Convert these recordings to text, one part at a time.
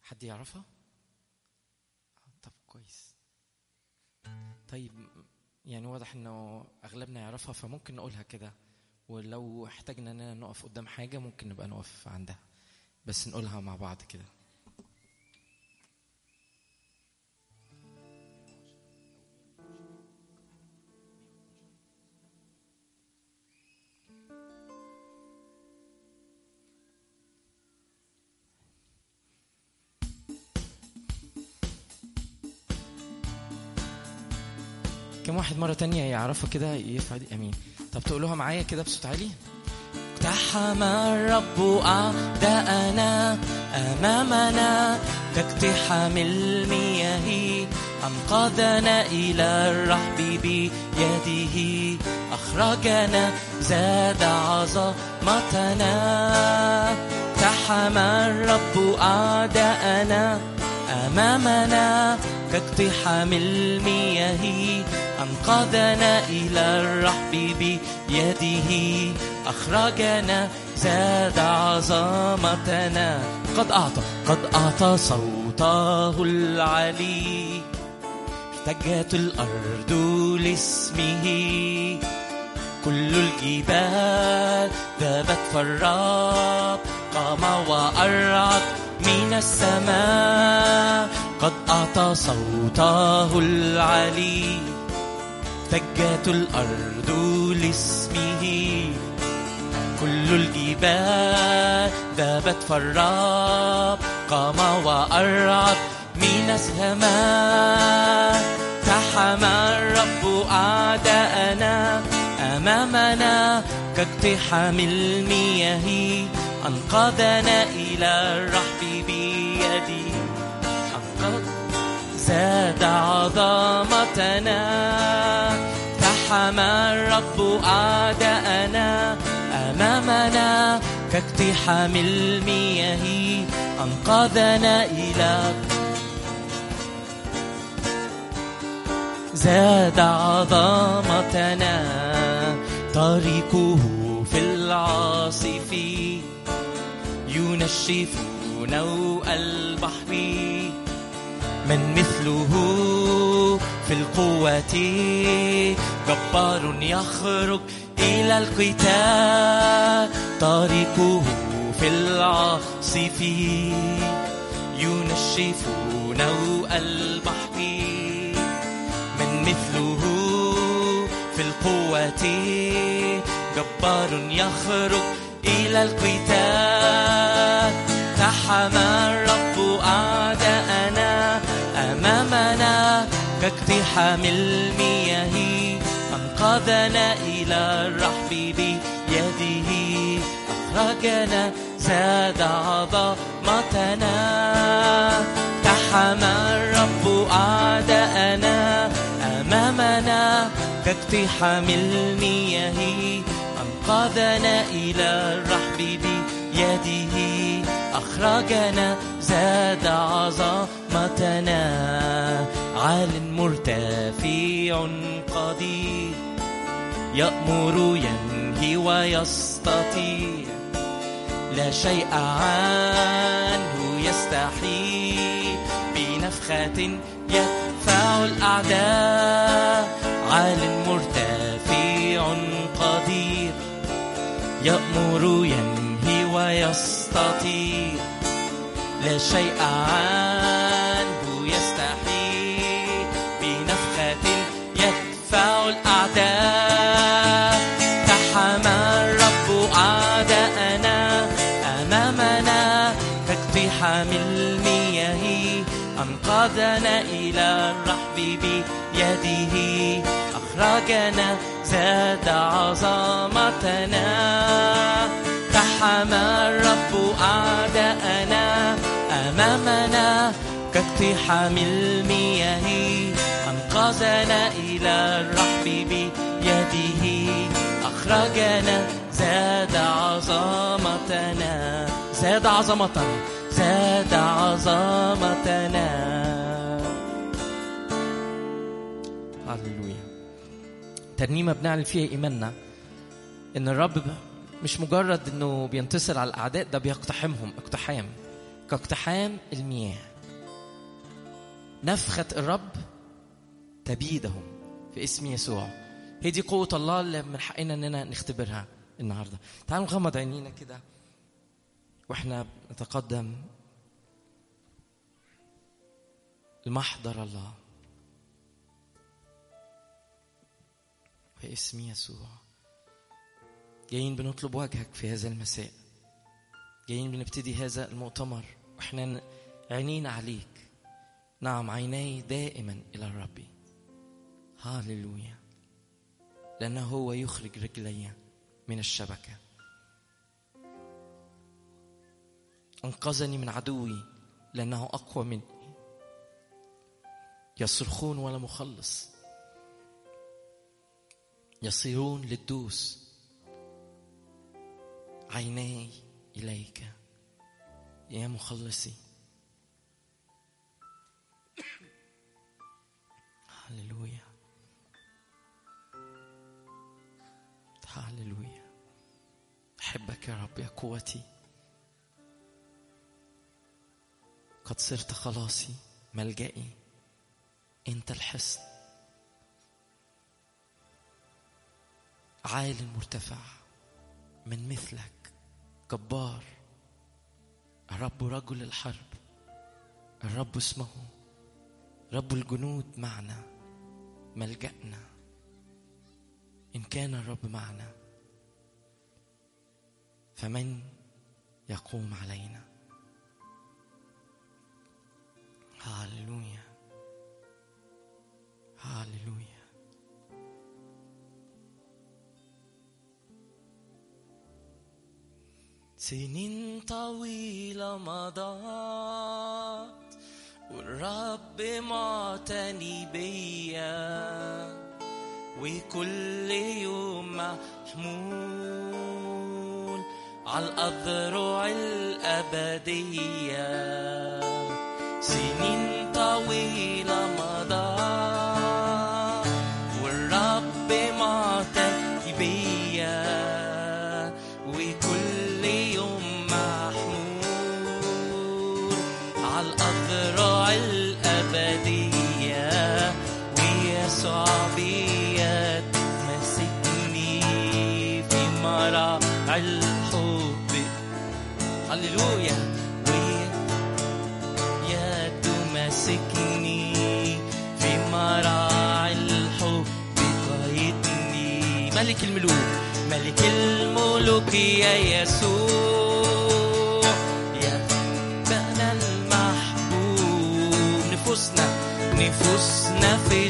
حد يعرفها؟ طب كويس. طيب يعني واضح انه اغلبنا يعرفها، فممكن نقولها كده، ولو احتاجنا اننا نقف قدام حاجة ممكن نبقى نقف عندها، بس نقولها مع بعض كده. كم واحد مرة تانية يعرفها كده يرفع دي؟ امين. طب تقولوها معايا كده بصوت عالي. اقتحم الرب أعداءنا أمامنا كاقتحام المياه، أنقذنا إلى الرحب بيده، أخرجنا زاد عظمتنا. اقتحم الرب أعداءنا أمامنا كاقتحام المياه، أنقذنا إلى الرحب بيده، أخرجنا زاد عظمتنا. قد أعطى صوته العلي، ارتجت الأرض لاسمه، كل الجبال ذابت فالرب قام وأرعد من السماء. قد أعطى صوته العلي، ارتجت الأرض لاسمه، كل الجبال ذابت فالرب قام وأرعد من السماء. اقتحم الرب أعداءنا أمامنا كاقتحام المياه، أنقذنا إلى الرحب بيده، زاد عظمتنا. اقتحم الرب أعداءنا أمامنا كاقتحام المياه، أنقذنا إلى زاد عظمتنا. طريقه في العاصف ينشف نوء البحر، من مثله في القوة جبار يخرج إلى القتال. طريقه في العاصف ينشف نوء البحر، من مثله في القوة جبار يخرج إلى القتال. اقتحم الرب أعداءنا أمامنا كاقتحام المياه، أنقذنا إلى الرحب بيده، أخرجنا زاد عظمتنا. اقتحم الرب أعداءنا أمامنا كاقتحام المياه، أنقذنا إلى الرحب بيده، أخرجنا زاد عظمتنا. عال مرتفع قدير، يأمر ينهي ويستطيع، لا شيء عنه يستحيل، بنفخة يدفع الأعداء. عال مرتفع قدير، يأمر ينهي ويستطيع، لا شيء عنه يستحيل، بنفخة يدفع الأعداء. اقتحم الرب أعداءنا أمامنا كاقتحام المياه، أنقذنا إلى الرحب بيده، أخرجنا زاد عظمتنا. اقتحم الرب أعداءنا أمامنا كاقتحام المياه، أنقذنا إلى الرحب بيده، أخرجنا زاد عظمتنا. زاد عظمتنا، زاد عظمتنا. هللويا. ترنيمة بنعلن فيها إيماننا إن الرب مش مجرد إنه بينتصر على الأعداء، ده بيقتحمهم اقتحام كاقتحام المياه. نفخة الرب تبيدهم في اسم يسوع. هي دي قوة الله اللي من حقنا اننا نختبرها النهاردة. تعالوا نغمض عينينا كده واحنا نتقدم لمحضر الله في اسم يسوع. جايين بنطلب وجهك في هذا المساء، جايين بنبتدي هذا المؤتمر واحنا عينينا عليك. نعم، عيناي دائما إلى الرب. هاليلويا، لأنه هو يخرج رجلي من الشبكة. أنقذني من عدوي لأنه أقوى مني. يصرخون ولا مخلص، يصيرون للدوس. عيناي إليك يا مخلصي. هاليلويا هاليلويا. أحبك يا رب يا قوتي. قد صرت خلاصي ملجئي، أنت الحصن عال مرتفع، من مثلك جبار. الرب رجل الحرب، الرب اسمه رب الجنود. معنا ملجأنا. إن كان الرب معنا فمن يقوم علينا؟ هاليلويا هاليلويا. سنين طويلة مضت والرب معتني بيا، وكل يوم محمول على الأذرع الأبدية. سنين طويلة مضت والرب معتني بيا، وكل يوم محمول على الأذرع الأبدية. ويسوع بيد مسكني في مراعي الحب. هللويا. ويد مسكني في مراعي الحب قايدني. ملك الملوك ملك الملوك يا يسوع، يا بنا المحبوب. نفوسنا في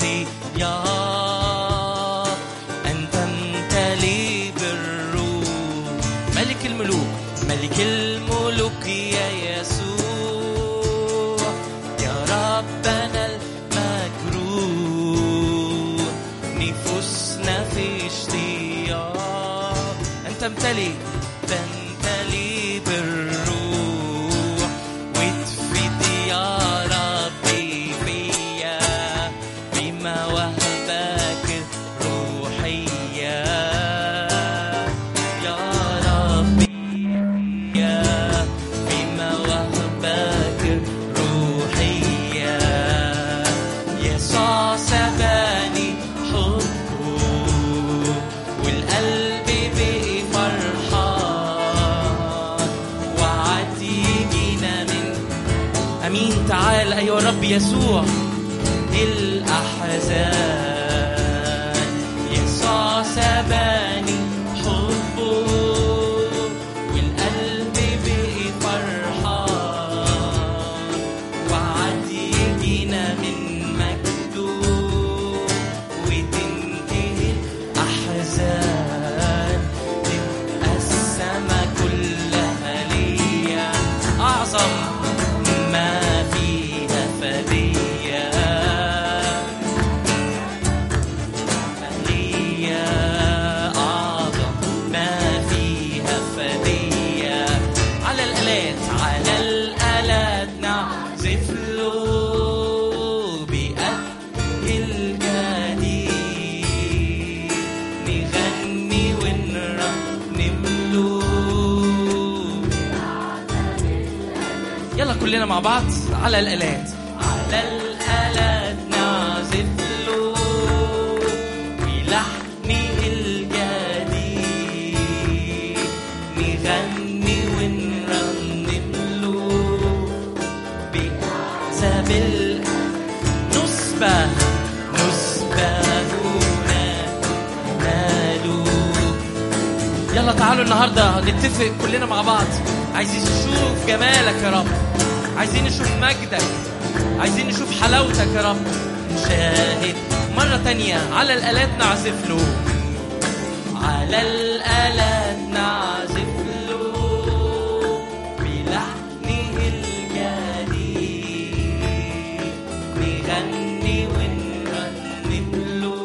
اشتياق أن تمتلي بالروح. ملك الملوك ملك الملوك يا يسوع، يا ربنا المجروح. نفوسنا في اشتياق أن تمتلي بالروح، وتفيد يا ربي فيا بمواهبك الروحية. يا ربي بمواهبك الروحية. يسوع سباني حبه والقلب بقي فرحان، وعدينا من أمين. تعال أيها الرب يسوع الأحزان. يسوع سباني حبه والقلب بقي فرحان، وعدينا من مجده وتنتهي الأحزان. تبقى السما كلها ليا، أعظم ما فيها فدية. فدية كلنا مع بعض على الآلات. على الآلات نعزف له بلحنه الجديد، نغني ونرنم له بأعزاب نسبة يلا تعالوا النهاردة نتفق كلنا مع بعض. عايزين نشوف جمالك يا رب، عايزين نشوف مجدك، عايزين نشوف حلاوتك يا رب. نشاهد مرة تانية. على الآلات نعزف له، على الآلات نعزف له بلحنه الجديد، نغني ونرنم له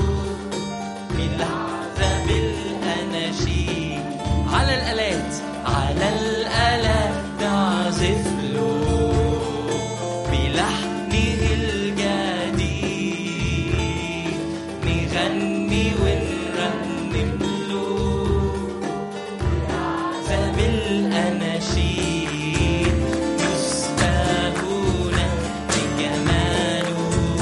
بالعذاب الأناشيد. على الآلات، على الآلات نعزف له بلحنه الجديد، نغني ونرنم له بالعذاب الأناشيد. يسبحون بجماله،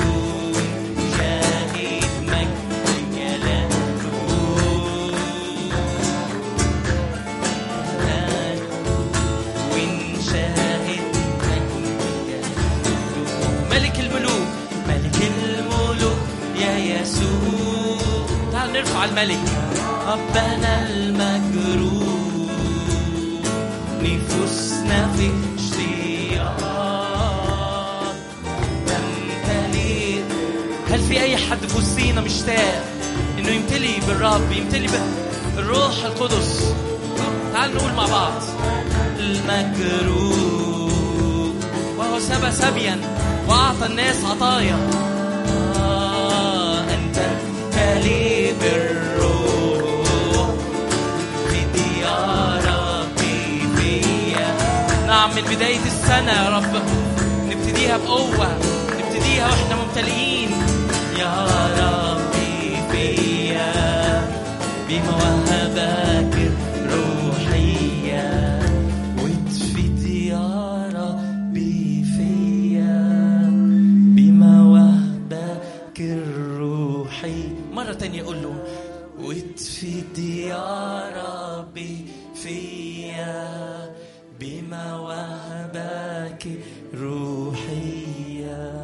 شاهد مجد جلاله، ونشاهد ملك الملوك، ملك الملوك يا يسوع. تعال نرفع الملك. ربنا المجروح نفوسنا في اشتياق تمتلئ. هل في اي حد في وسطينا مشتاق انه يمتلي بالرب، يمتلي بالروح القدس؟ تعال نقول مع بعض. المجروح وهو سبى سبيا وأعطى الناس عطايا، أنت تمتلي بالروح في ديارك فيا. نعم، من بداية السنة يا رب نبتديها بقوة، نبتديها وإحنا ممتلئين يا ربي فيا بمواهبك الروحية، وتفيد يا ربي فيا بمواهبك الروحي. مرة تانية قول له وتفيد يا ربي فيا بمواهبك الروحية.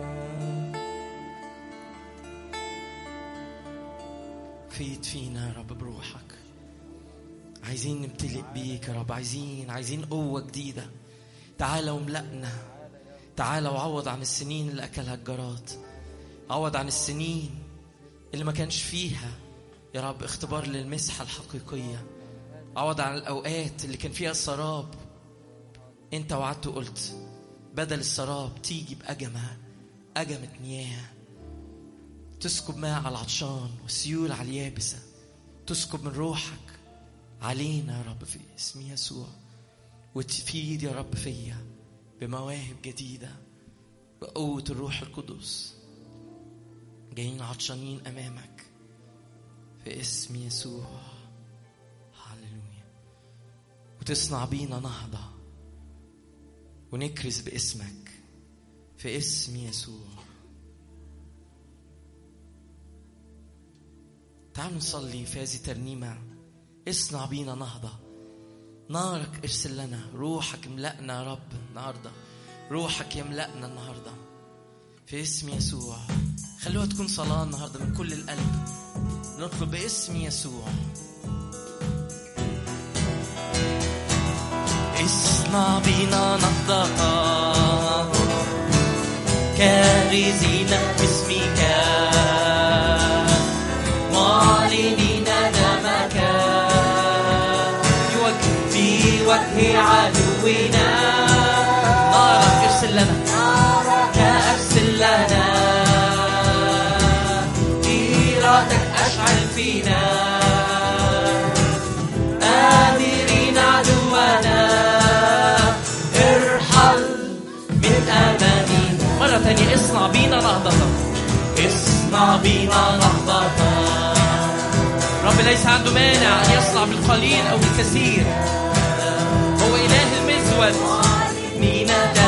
فيد فينا يا رب بروحك. عايزين نمتلئ بيك يا رب، عايزين قوة جديدة. تعالى وملأنا، تعالى وعوض عن السنين اللي أكلها الجراد، عوض عن السنين اللي ما كانش فيها يا رب اختبار للمسحة الحقيقية، عوض عن الأوقات اللي كان فيها السراب. انت وعدت وقلت بدل السراب تيجي أجمة مياه، تسكب ماء على العطشان وسيول على اليابسة، تسكب من روحك علينا يا رب في اسم يسوع، وتفيد يا رب فيا بمواهب جديدة بقوة الروح القدس. جايين عطشانين أمامك في اسم يسوع. هاللويا. وتصنع بينا نهضة ونكرز باسمك في اسم يسوع. تعالوا نصلي في هذه الترنيمة. اصنع بينا نهضة، نارك ارسل لنا، روحك املأنا يا رب النهاردة، روحك يملأنا النهاردة في اسم يسوع. خلوها تكون صلاة النهاردة من كل القلب، نطلب باسم يسوع. اصنع بينا نهضة كارزين باسمك، معلنين دمك في وجه عدونا. نارك ارسل لنا، نارك ارسل لنا، إيرادك اشعل فينا، آمرين عدونا ارحل من أمامي. مرة تانية اصنع بينا نهضة، اصنع بينا نهضة. رب ليس عنده مانع أن يصنع بالقليل أو بالكثير، هو إله المزود.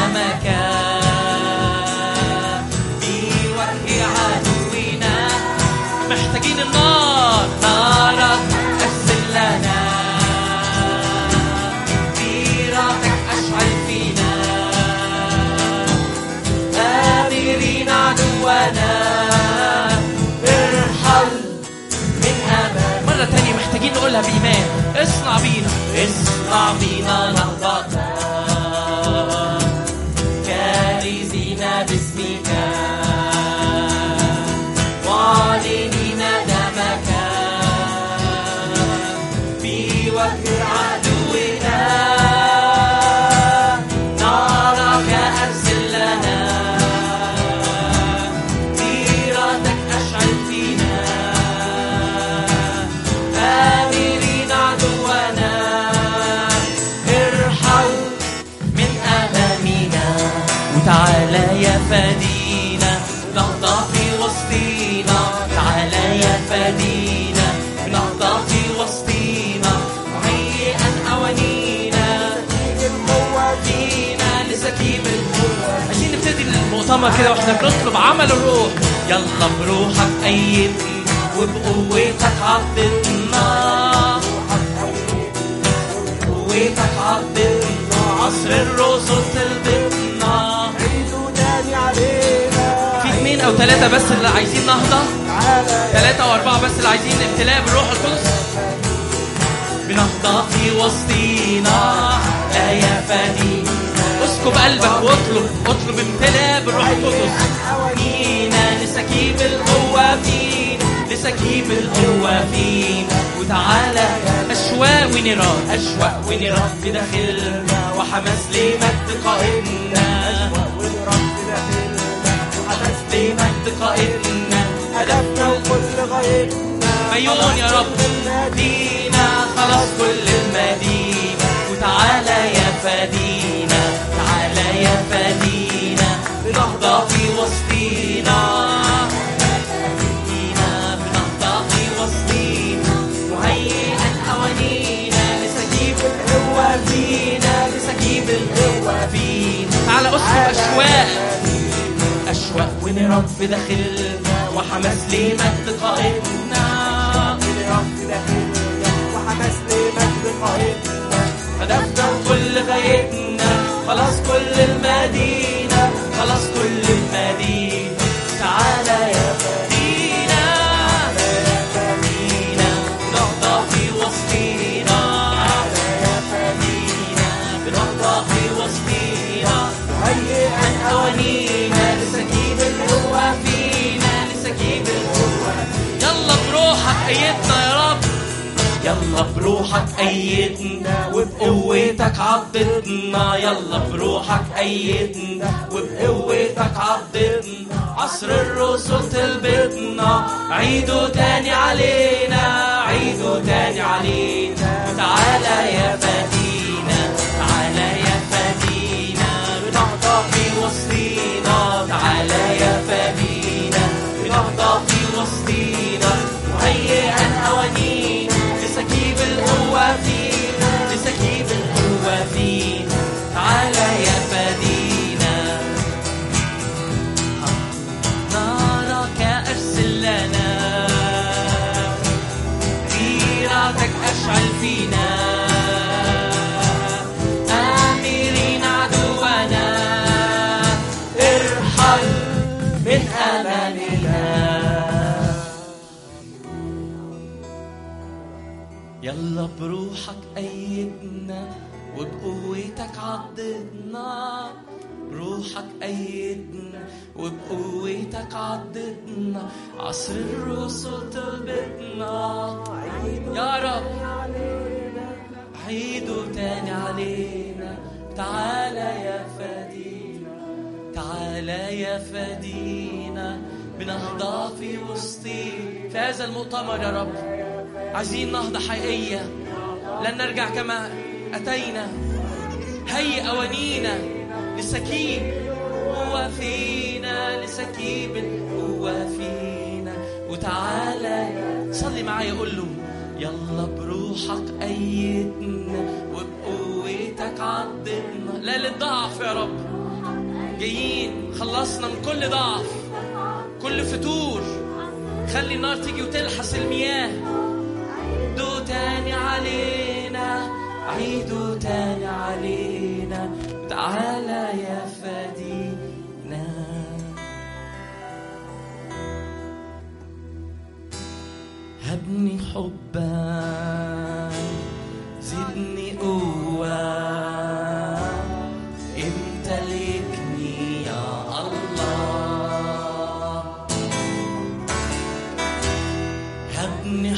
تعالى يا فدينا نهضة في وسطينا، تعالى يا فدينا نهضة في وسطينا، مهيئا أوانينا فينا لسكيب القوة. عايزين نبتدي المؤتمر كده واحنا بنطلب عمل الروح. يلا بروحك أيدنا وبقوتك عضدنا، قوتك عضدنا، عصر الرسل تلبطنا. في 2 أو 3 بس اللي عايزين نهضة، 3 أو 4 بس اللي عايزين امتلاء بالروح القدس. بنهضة في وسطينا لا يا فدينا. اسكب قلبك واطلب امتلاء بالروح القدس. فينا لسكيب القوة فينا، لسكيب القوة فينا. وتعالى أشواق ونيران بداخلنا، وحماس لمجد قائدنا، وحماس لمجد قائدنا. هدفنا وكل غايتنا عيون يا رب دينا، خلاص كل المدينة. وتعالى يا فدينا، تعالى يا فدينا بنهضة في وسطينا، بنهضة في وسطينا، مهيئا أوانينا لسكيب القوة فينا، لسكيب القوة فينا. تعالى أسكب أشواق ونيران في داخلنا، وحماس لمجد قائدنا، وحماس لمجد قائدنا. هدفنا وكل غايتنا، خلاص كل المدينة، خلاص كل المدينة. تعالى يا فدينا، بنهضة في وسطينا، يا فدينا بنهضة في وسطينا، مهيئا أوانينا لسكيب القوة فينا، لسكيب القوة. يلا بروحك أيدنا يا رب، يلا بروحك أيدنا وبقوتك عضدنا، يلا بروحك أيدنا وبقوتك عضدنا. عصر الرسل تلبطنا، عيدوا تاني علينا، عيدوا تاني علينا. تعالى يا فدينا، تعالى يا فدينا بنهضة في وسطينا، تعالى يا فدينا بنهضة في وسطينا، مهيئا أوانينا لسكيب القوة فينا، لسكيب القوة فينا. تعالى يا فدينا، نارك أرسل لنا، غيرتك أشعل فينا، آمرين عدونا ارحل من أمامنا. يلا بروحك أيدنا وبقوتك عضدنا، بروحك أيدنا وبقوتك عضدنا. عصر الرسل تلبطنا يا رب، عيدوا تاني علينا. تعالى يا فدينا، تعالى يا فدينا بنهضة في وسطينا. في هذا المؤتمر يا رب عايزين نهضة حقيقية، لن نرجع كما أتينا. هيئ أوانينا لسكيب القوة فينا، لسكيب القوة فينا. وتعالى صلي معايا قول له يلا بروحك أيدنا وبقوتك عضدنا. لا للضعف يا رب، جايين خلصنا من كل ضعف، كل فتور. خلي النار تيجي وتلحس المياه. عيدوا تاني علينا، عيدوا تاني علينا. تعالى يا فدينا. هبني حبك، زدني قوة، امتلكني يا الله. هبني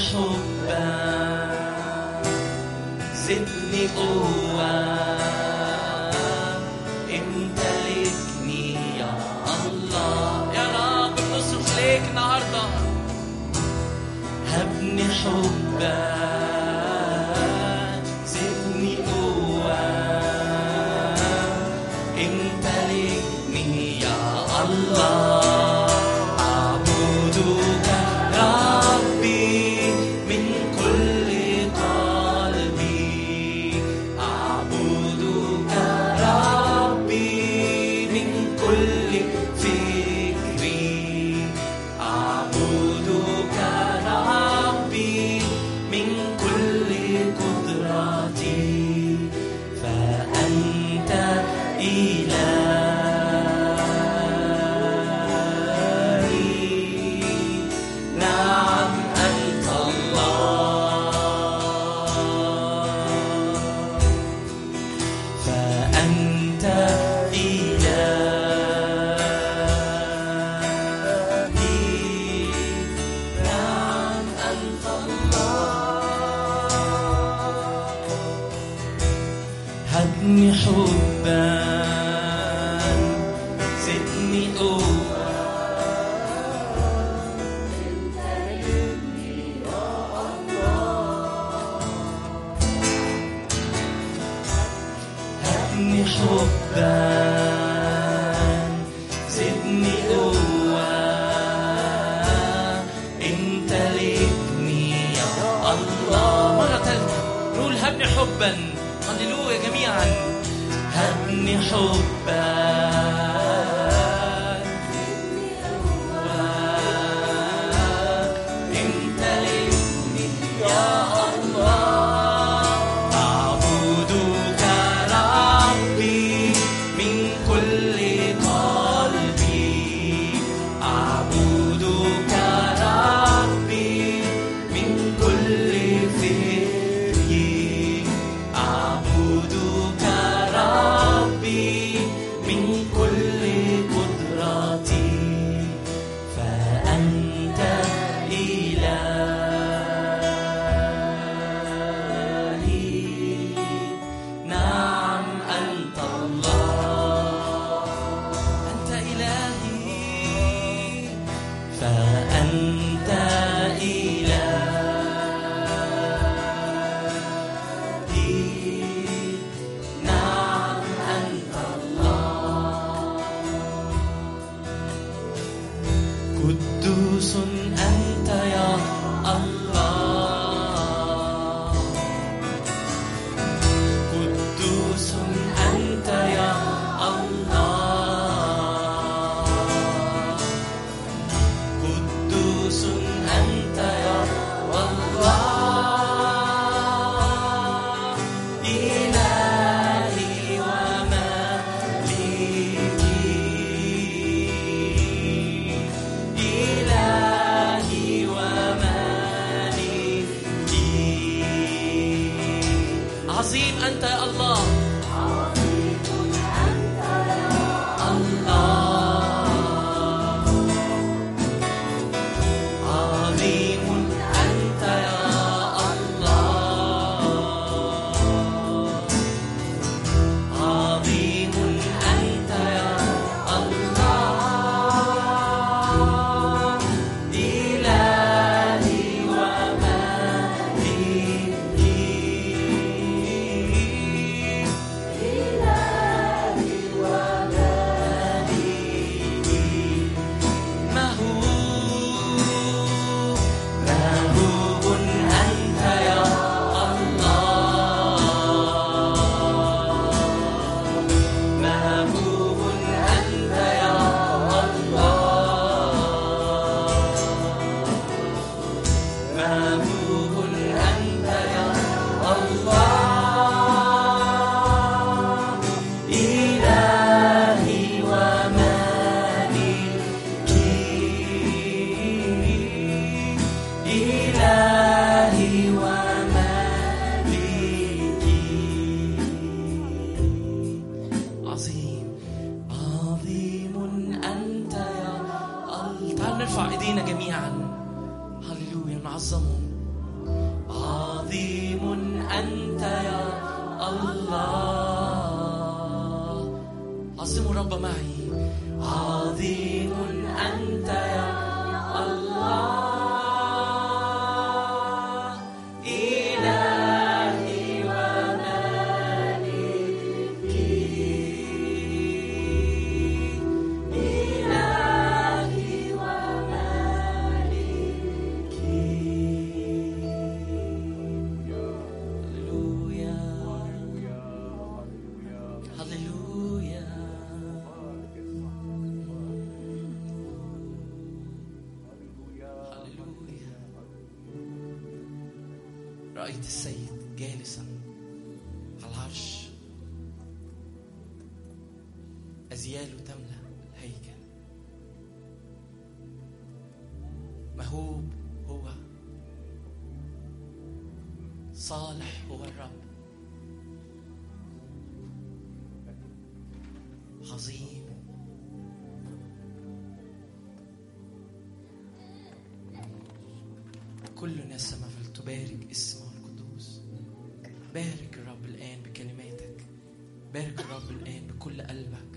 حبك، زدني قوة، امتلكني يا الله. يا رب بنصرخ ليك النهارده. هبني حبك، زدني قوة، امتلكني رأيت السيد جالسا على العرش، أزياله تملأ الهيكل، مهوب هو، صالح هو الرب، عظيم. كل نسمة فلتبارك اسمه القدوس. بارك الرب الآن بكلماتك، بارك الرب الآن بكل قلبك.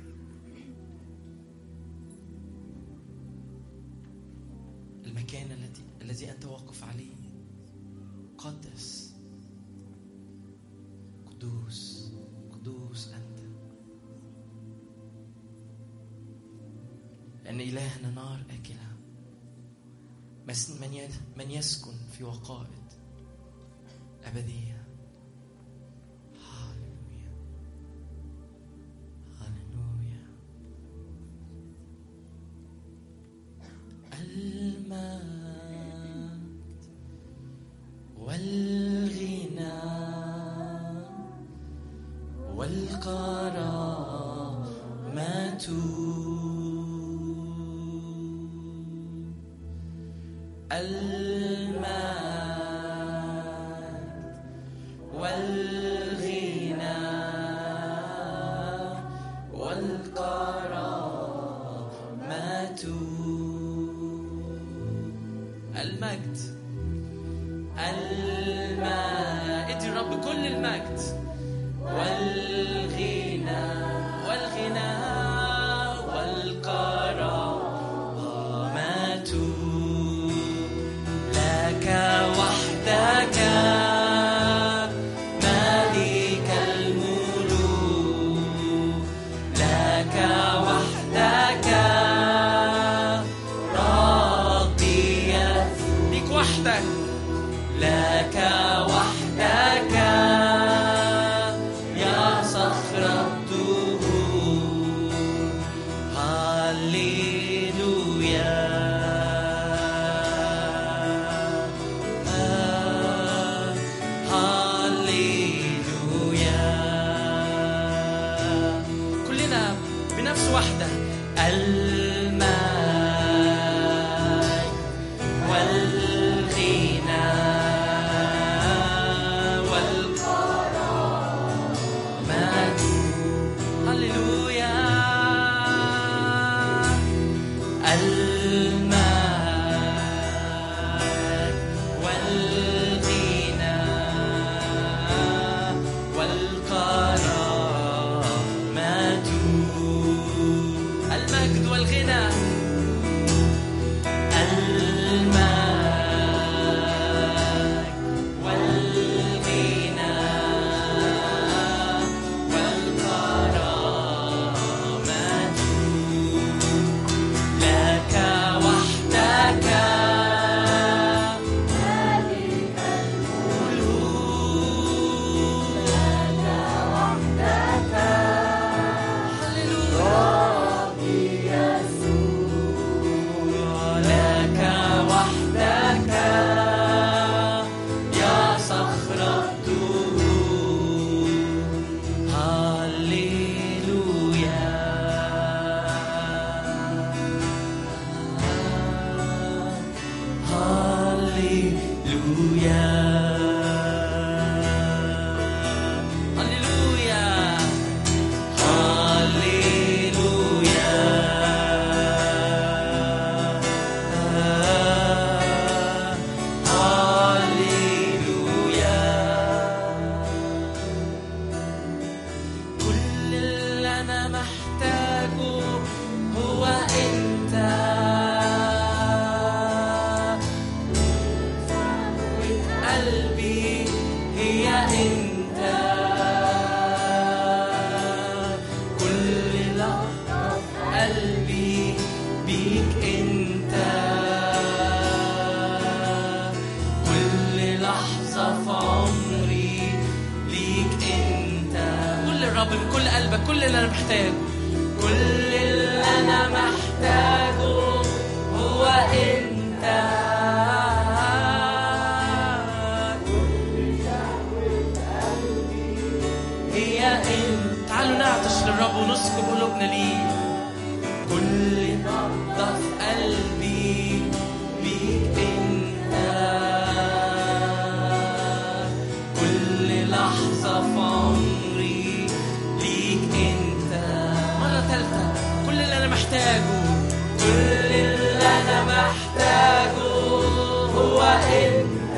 المكان الذي أنت واقف عليه قدس، قدوس قدوس أنت، لأن إلهنا نار آكلة، من يسكن في وقائد أبدية. هاللويا هاللويا. المجد والغنى والكرامة المجد والغنى والكرامة، المجد ادي الرب كل المجد والغنى والغنى والكرامة لك وحدك ملك الملوك، لك وحدك ربي، ليك وحدك، لك وحدك يا صخر الدهور. هاليلويا هاليلويا. كلنا بنفس واحدة. المجد والغنى والكرامة، هللويا. المجد والغنى والكرامة، المجد والغنى، كل اللي أنا محتاجه، كل اللي أنا محتاجه هو أنت، كل محتاجه، كل اللي أنا محتاجه هو أنت.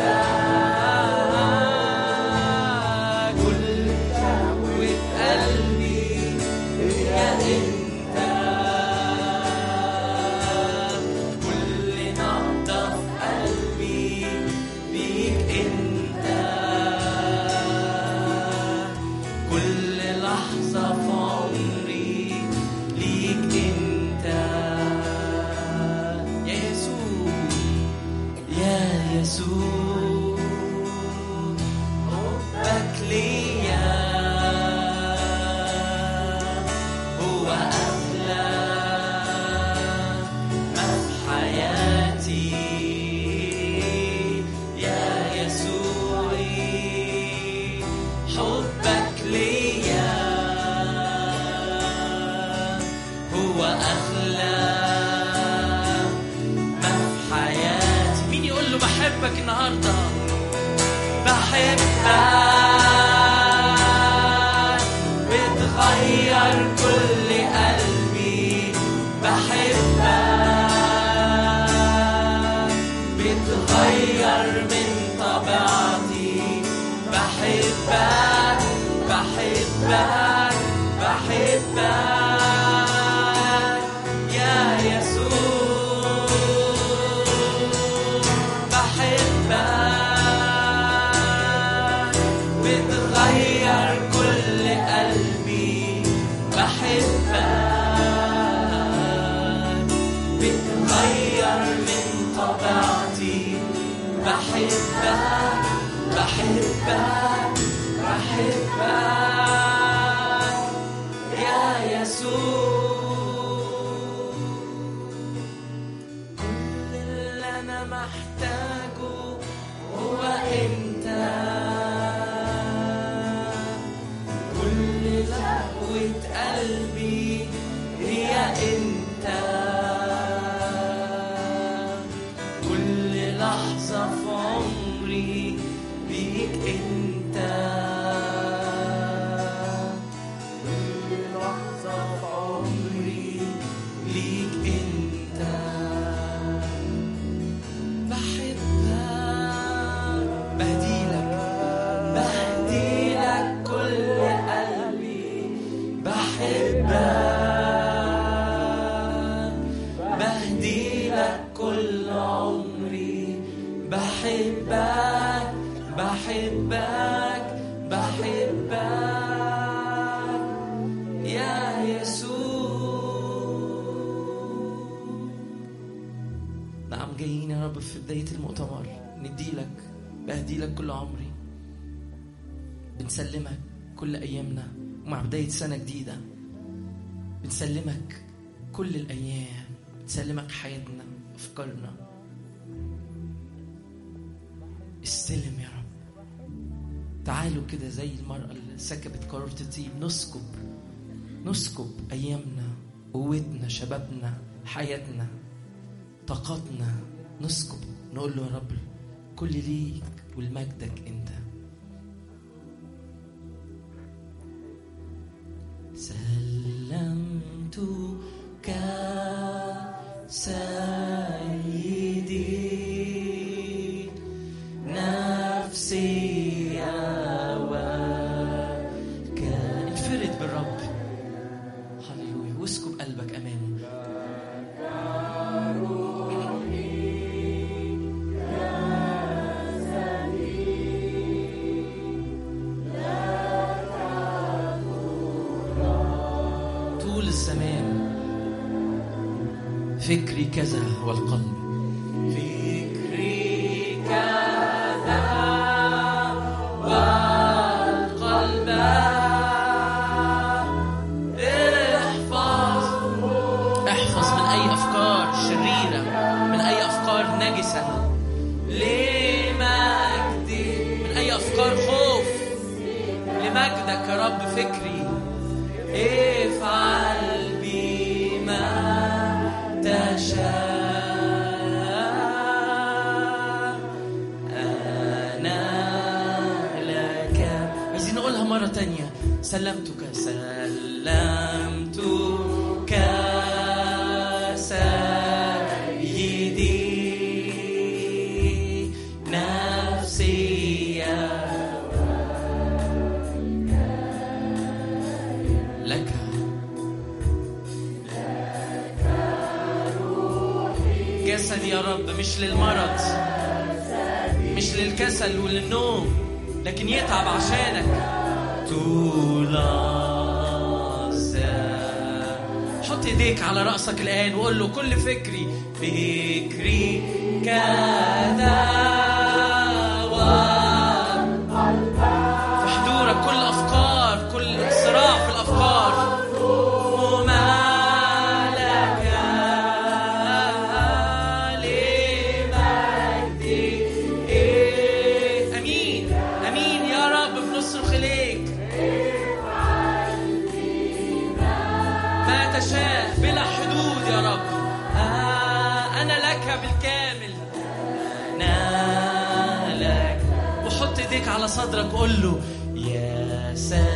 كل شهوة قلبي هي أنت، كل نبضة في قلبي بيك أنت، كل لحظة في عمري ليك أنت يا يسوع. يا يسوع حبك ليا هو أغلى ما في حياتي. يا يسوعي حبك ليا هو أغلى ما في حياتي. مين يقول له بحبك النهارده؟ بحبك بتغير كل قلبي، بحبك بتغير من طبيعتي، بحبك بحبك بحبك يا يسوع، بحبك بتغير كل قلبي، بحبك بتغير من طبيعتي، بحبك بحبك بحبك يا يسوع. كل اللي أنا محتاجه هو أنت، كل لهوة قلبي هي أنت، كل لحظة في عمري بيك أنت، كل لحظة في عمري ليك أنت. بحبك بهديلك بهديلك كل قلبي، بحبك بهديلك كل عمري، بحبك بحبك بحبك يا يسوع. نعم جايين يا رب في بداية المؤتمر نديلك بهديلك كل عمري، بنسلمك كل أيامنا، ومع بداية سنة جديدة بنسلمك كل الأيام، بنسلمك حياتنا أفكارنا. استلم يا رب. تعالوا كده زي المرأة اللي سكبت قارورة الطيب، نسكب أيامنا، قوتنا، شبابنا، حياتنا، طاقتنا، نسكب نقول له يا رب كل ليك ولمجدك أنت. سلمتك سيدي نفسي انفرد بالرب. هللويا. واسكب قلبك أمامه. طول الزمان فكري كذا والقلب، فكري كذا والقلب احفظ من أي أفكار شريرة، من أي أفكار نجسة لمجدي، من أي أفكار خوف لمجدك يا رب. فكري افعل بما تشاء أنا لك. عايزين نقولها مرة تانية. سلمتك للجسد يا رب، مش للمرض، مش للكسل وللنوم، لكن يتعب عشانك طول الزمان. حط ايديك على رأسك الآن وقول له كل فكري كذا في حضورك، كل أفكار، كل صراع في الأفكار بلا حدود يا رب. أنا لك بالكامل، أنا لك. وحط ايديك على صدرك وقول له يا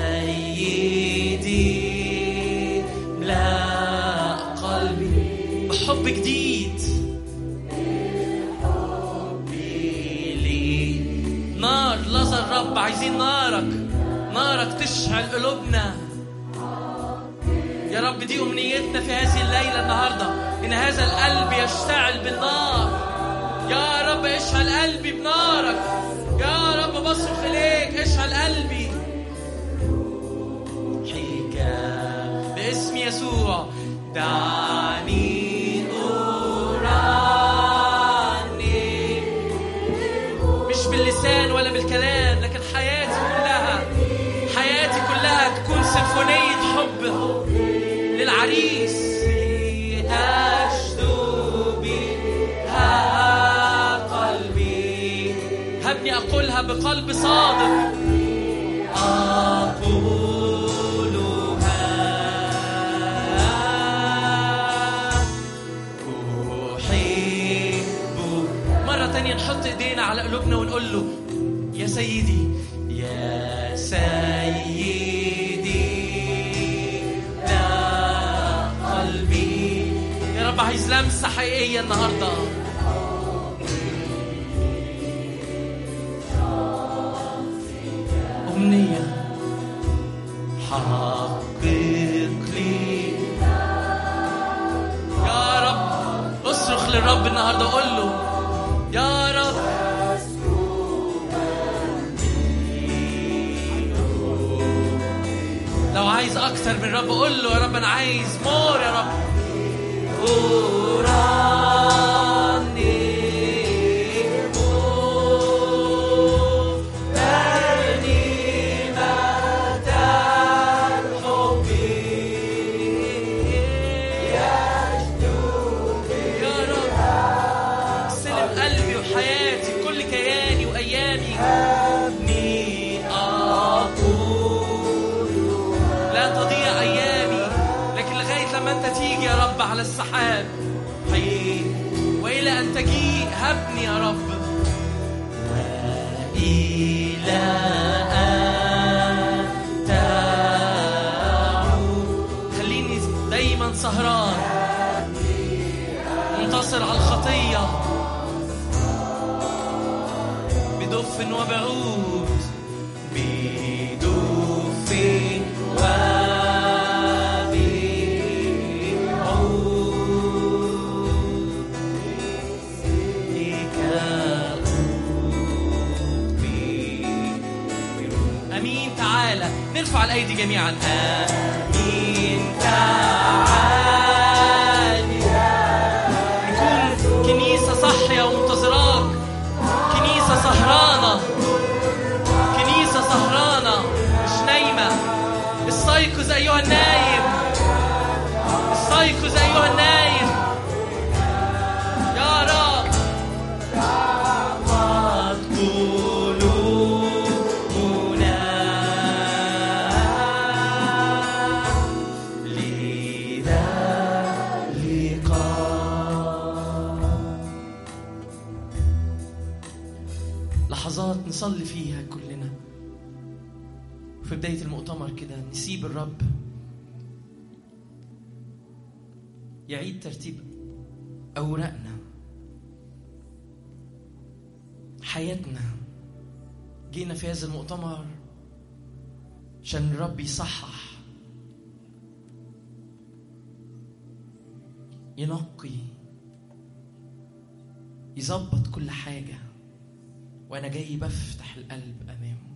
سيدي لا قلبي بحب جديد، لي نار لظى الرب. عايزين نارك تشعل قلوبنا يا رب. دي أمنيتنا في هذه الليلة النهاردة، إن هذا القلب يشتعل بالنار. يا رب اشعل قلبي بنارك يا رب. بصرخ إليك اشعل قلبي باسم يسوع. دعني أراني مش باللسان ولا بالكلام، لكن حياتي كلها تكون سيمفونية حب للعريس. أشدو بها قلبي، هبني أقولها بقلب صادق، أقولها أحب. مرة تانية نحط إيدينا على قلوبنا ونقول له يا سيدي يا سيدي يا رب. عايز لمسة حقيقية النهاردة. أمنية حقق لي يا رب. اصرخ للرب النهاردة وقول له يا رب لو عايز أكتر من رب قول له يا رب أنا عايز مور يا رب. على السحاب وإلى أن تجيء هبني يا رب. وإلى أن تعود خليني دايما سهران منتصر على الخطية بدف وبعود، بدف نرفع الأيدي جميعا. آمين تعالي نكون كنيسة صحية ومنتظراك، كنيسة سهرانة مش نايمة. استيقظ أيها النايم، استيقظ أيها النايم يا رب. لحظات نصلي فيها كلنا في بداية المؤتمر كده، نسيب الرب يعيد ترتيب أوراقنا، حياتنا. جينا في هذا المؤتمر عشان الرب يصحح، ينقي، يظبط كل حاجة، وأنا جاي بفتح القلب أمامه،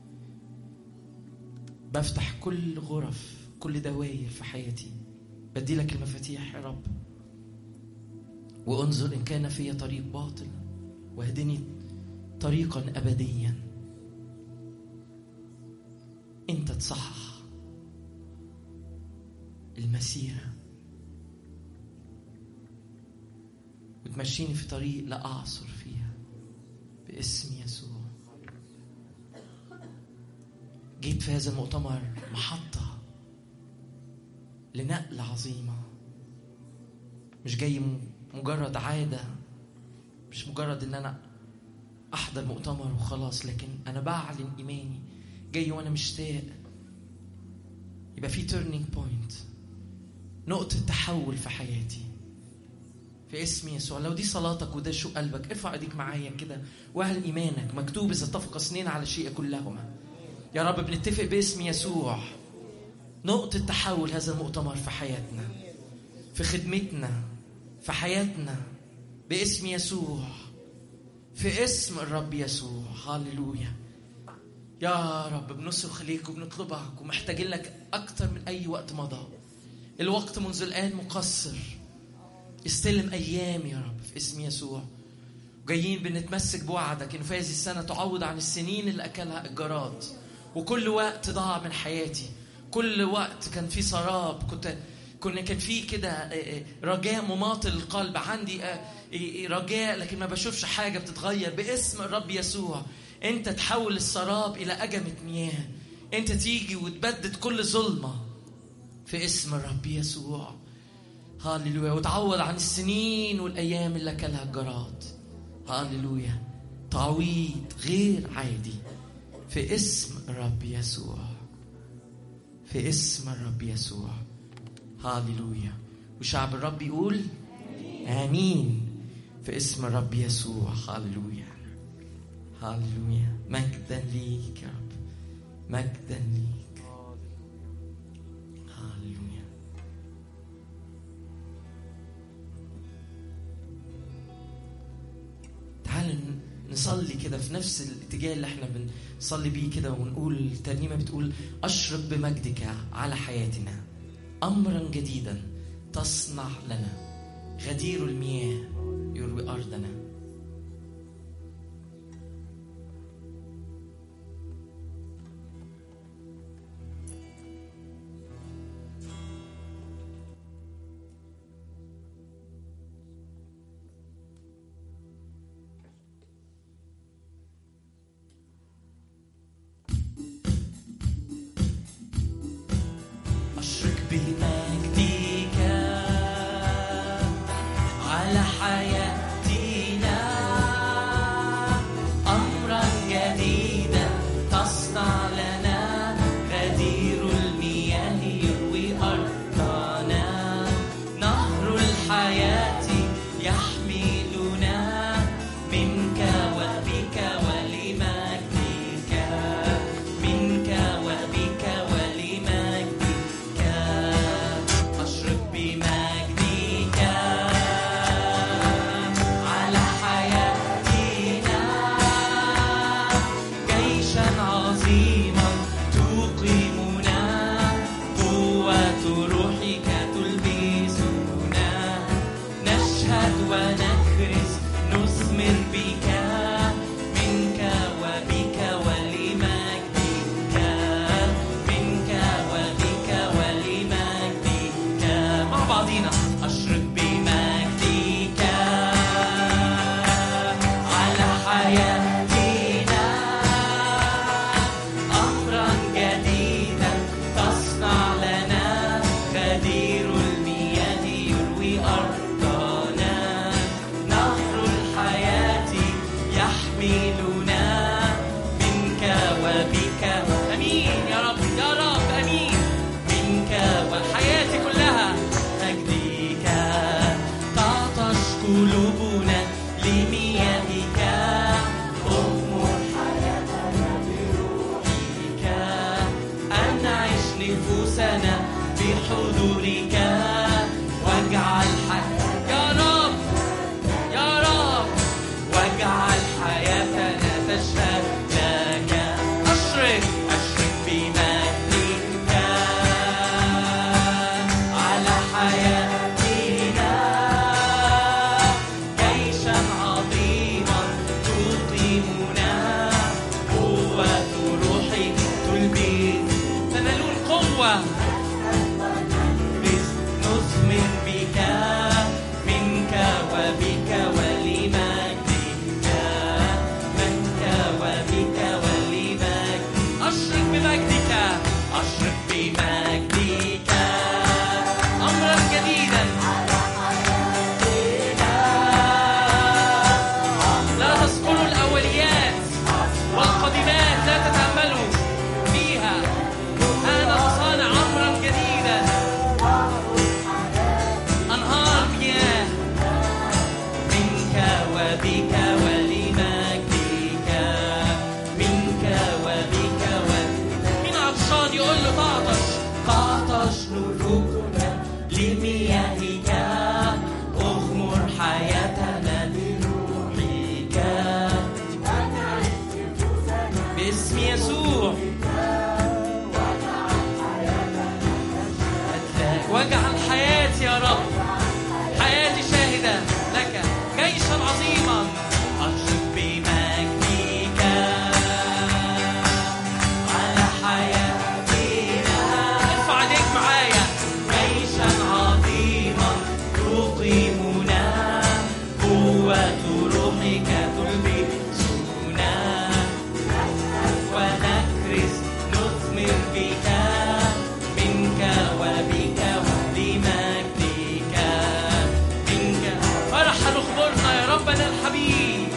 بفتح كل غرف، كل دواير في حياتي، بدي لك المفاتيح يا رب. وانظر إن كان في طريق باطل واهدني طريقا أبديا. أنت تصحح المسيرة وتمشيني في طريق لا أعصر فيها باسم يسوع. جيت في هذا المؤتمر محطة لنقلة عظيمة، مش جاي مجرد عادة، مش مجرد ان انا احضر مؤتمر وخلاص، لكن انا بعلن ايماني. جاي وانا مشتاق يبقى في turning point، نقطة تحول في حياتي في اسم يسوع. لو دي صلاتك وده شو قلبك، ارفع ايديك معايا كده واعلن ايمانك. مكتوب اذا اتفق اثنين على شيء كلهما. يا رب بنتفق باسم يسوع نقطة تحول هذا المؤتمر في حياتنا، في خدمتنا، في حياتنا، باسم يسوع، في اسم الرب يسوع. هاليلويا يا رب. بنصرخ ليك وبنطلبك ومحتاجين لك أكتر من أي وقت مضى. الوقت منذ الآن مقصر، استلم أيام يا رب في اسم يسوع. جايين بنتمسك بوعدك إنه في هذه السنة تعوض عن السنين اللي أكلها الجراد، وكل وقت ضاع من حياتي، كل وقت كان في سراب، كان في كده رجاء مماطل القلب، عندي رجاء لكن ما بشوفش حاجة بتتغير. باسم الرب يسوع انت تحول السراب الى أجمة مياه، انت تيجي وتبدد كل ظلمة في اسم الرب يسوع. هاليلويا. وتعوض عن السنين والأيام اللي أكلها الجراد. هاليلويا. تعويض غير عادي في اسم الرب يسوع، في اسم الرب يسوع. هاليلويا. وشعب الرب يقول آمين في اسم الرب يسوع. هاليلويا. هاليلويا. مجدا ليك يا رب، مجدا ليك. هاليلويا. تعالوا نصلي كده في نفس الاتجاه اللي احنا بنصلي بيه كده، ونقول الترنيمة بتقول أشرق بمجدك على حياتنا، أمرا جديدا تصنع لنا، غدير المياه يروي أرضنا. بمجدك على حياتنا، أمرا جديدا تصنع لنا، غدير المياه يروي أرضنا، نهر الحياة يحملنا منك وبك ولمجدك، منك وبك ولمجدك. أشرق بمجدك على حياتنا، جيشا عظيما تقيمنا، قوة روحك تلبسنا، نشهد ونكرز نثمر بك، منك وبك ولمجدك، منك وبك ولمجدك. مع بعضينا أشرق بمجدك على حياتنا، أمرا جديدا تصنع لنا، غدير المياه يروي أرضنا، نهر الحياة يحملنا، منك وبك. أمين يا رب، يا رب أمين. منك وحياتي كلها مجدك، تعطش قلوبنا لمياهك، أغمر حياتنا بروحك، أنعش نفوسنا بحضورك، واجعل حياتنا يا رب، يا رب إلهك أغمر حياتنا بروحك باسم يسوع واجعل حياتي يا رب حياتي شاهدة لك جيشا عظيما أرشد بمجدك على حياتنا ارفع ايديك معايا جيشا عظيما تقيمنا قوة روحك تلبسنا ونكرس نثمر بك منك وبك ولمجدك منك فرحا نخبرنا يا ربنا الحبيب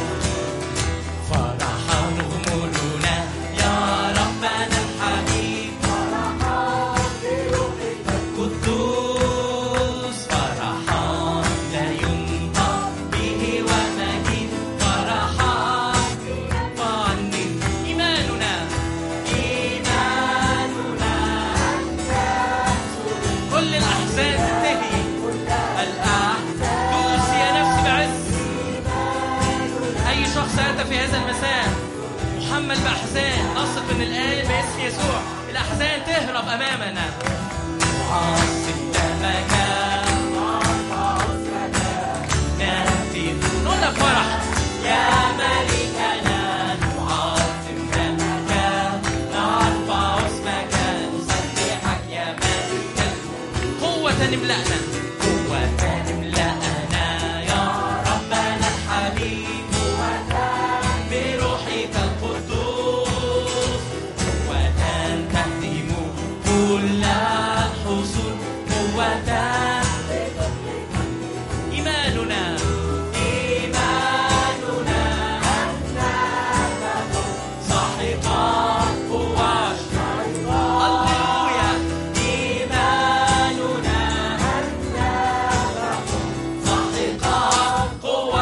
فرحا نغمرنا يا ربنا الحبيب فرحا بروحك القدوس فرحا لا ينطق به ومجيد فرحا فعني إيماننا كل الأحزان تنتهي دوس يا نفسي بعز أي شخص أتى في هذا المساء محمل بأحزان نثق من الآن باسم يسوع الأحزان تهرب أمامنا نعظم دمك نهتف نقول لك فرح يا ملكنا نعظم دمك نرفع اسمك نسبحك يا ملك قوة تملأنا يا ربنا الحبيب بروحك القدوس قوة تهدم كل الحصون قوة إيماننا ساحقا قوة هللويا إيماننا ساحقا قوة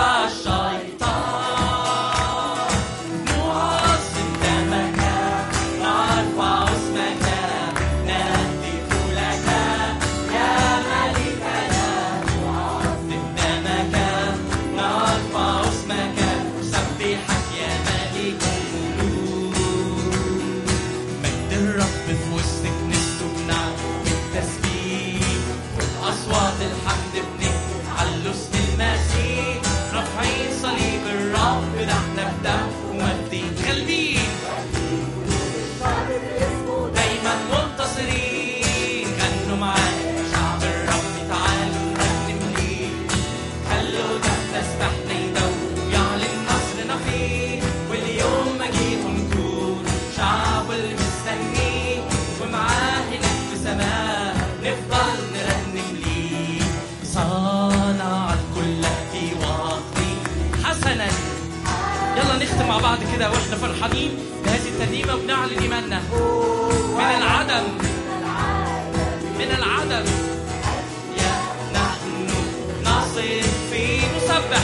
الشيطان نعظم دمك نرفع اسمك نهتف لك يا ملكنا نعظم دمك نرفع اسمك نسبحك يا ملك الملوك مجد الرب في وسط كنيسته بنعمل بالتسبيح والأصوات الحمد بنعلو اسم المسيح رافعين صليب الرب ده احنا بدم ومجدين غالبين دايما منتصرين غنوا معانا شعب الرب تعالوا نرنم ليه خلوا ده تسبحنا يدور يعلن نصرنا فيه واليوم مجيئه نكون شعب المستنيه ومعاه هناك في سماه نفضل نرنم ليه صانع الكل في وقته حسنا يلا نختم مع بعض كده واحنا فرحانين بهذه الترنيمه وبنعلن ايماننا من العدم يا نحن نصل في نسبح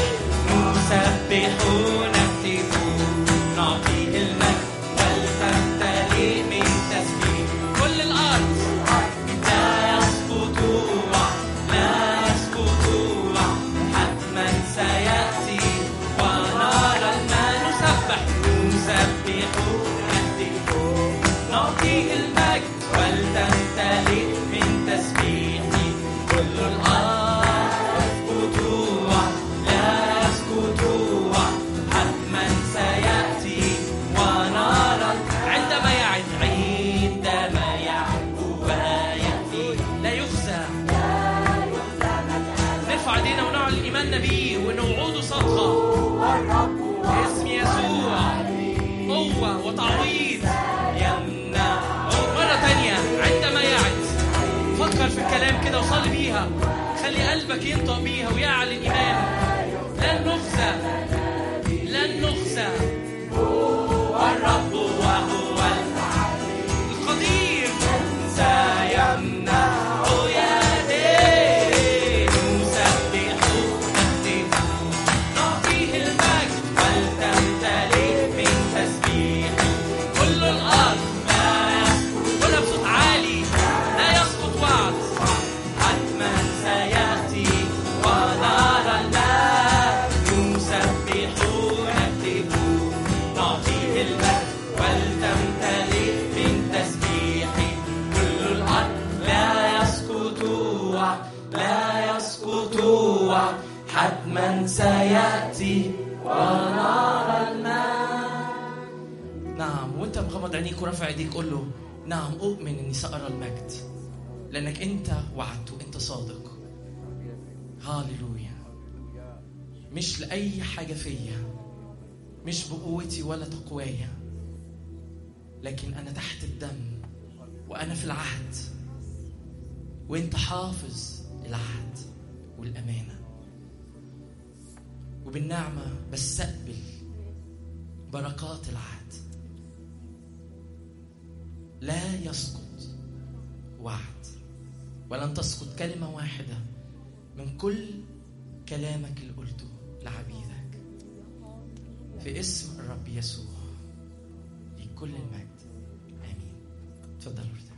نهتف نعطيه المجد ولتمتلئ من تسبيح كل الارض لا يسقط حتما سيأتي ونرى الماء نسبح نهتف نعطيه المجد ولتمتلئ من تسبيحه كل الأرض لا يسقط حتما سيأتي ونرى عندما يعد هو يأتي لا يخزى نرفع ايدينا ونعلن إيماننا بيه ونوعوده صدقة اسم يسوع قوة وتعويض يمنع مرة تانية عندما يعد فكر في الكلام كده وصلي بيها خلي قلبك ينطق بيها ويعلن إيمانه لن نخزى والرب وهو القدير سيمنع يديه نسبح نهتف نعطيه المجد ولتمتلئ من تسبيحه كل الأرض لا يسقط ولا بصوت عالي لا يسقط وعد حتما حتما سيأتي ونرى المجد. نعم، وانت مغمض عينيك ورافع ايديك قول له نعم أؤمن اني سأرى المجد، لأنك انت وعدت وانت صادق. هاليلويا. مش لأي حاجة فيا، مش بقوتي ولا تقوايا، لكن أنا تحت الدم وأنا في العهد، وانت حافظ العهد والأمانة، وبالنعمة بستقبل بركات العهد. لا يسقط وعد، ولن تسقط كلمة واحدة من كل كلامك اللي قلته لعبيدك، في اسم الرب يسوع لكل المجد. آمين. تفضلوا ارتاحوا.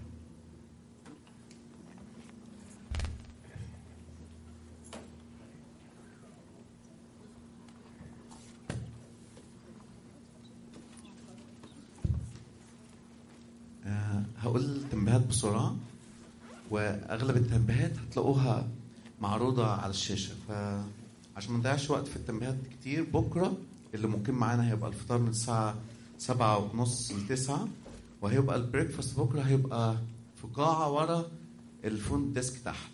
هقول التنبيهات بسرعة، وأغلب التنبيهات هتلاقوها معروضة على الشاشة، فعشان ما نضيعش وقت في التنبيهات كتير، بكرة اللي ممكن معانا هيبقى الفطار من الساعة 7:30 ل9، وهيبقى البريكفاست بكرة هيبقى في قاعة ورا الفرونت ديسك تحت.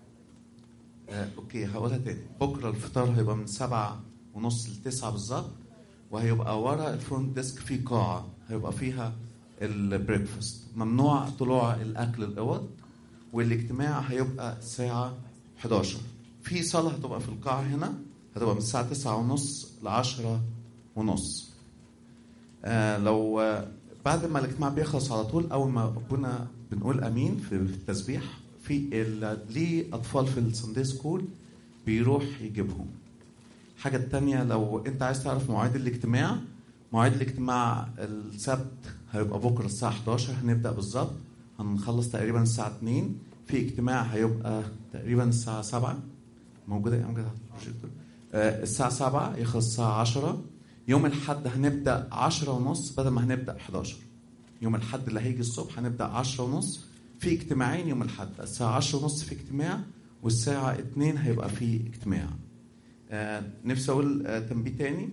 أوكي، هقولها تاني. بكرة الفطار هيبقى من 7:30 ل9 بالظبط، وهيبقى ورا الفرونت ديسك في قاعة هيبقى فيها البريكفاست. ممنوع طلوع الأكل الأوض، والاجتماع هيبقى الساعة 11. في صلاة هتبقى في القاعة هنا، هتبقى من الساعة 9:30 ل10:30. لو بعد ما الاجتماع بيخلص على طول، أول ما كنا بنقول أمين في التسبيح، في ليه أطفال في السندي سكول بيروح يجيبهم. حاجة التانية، لو أنت عايز تعرف مواعيد الاجتماع، مواعيد الاجتماع السبت هيبقى بكرة الساعة 11 هنبدأ بالظبط، هنخلص تقريبا الساعة 2. في اجتماع هيبقى تقريبا الساعة 7، موجودة يا أمجد البروجيكتور. الساعة 7 يخلص الساعة 10. يوم الحد هنبدأ 10:30 بدل ما هنبدأ 11. يوم الحد اللي هيجي الصبح هنبدأ 10:30. في اجتماعين يوم الحد، الساعة 10:30 في اجتماع، والساعة 2 هيبقى في اجتماع. نفسي أقول تنبيه تاني،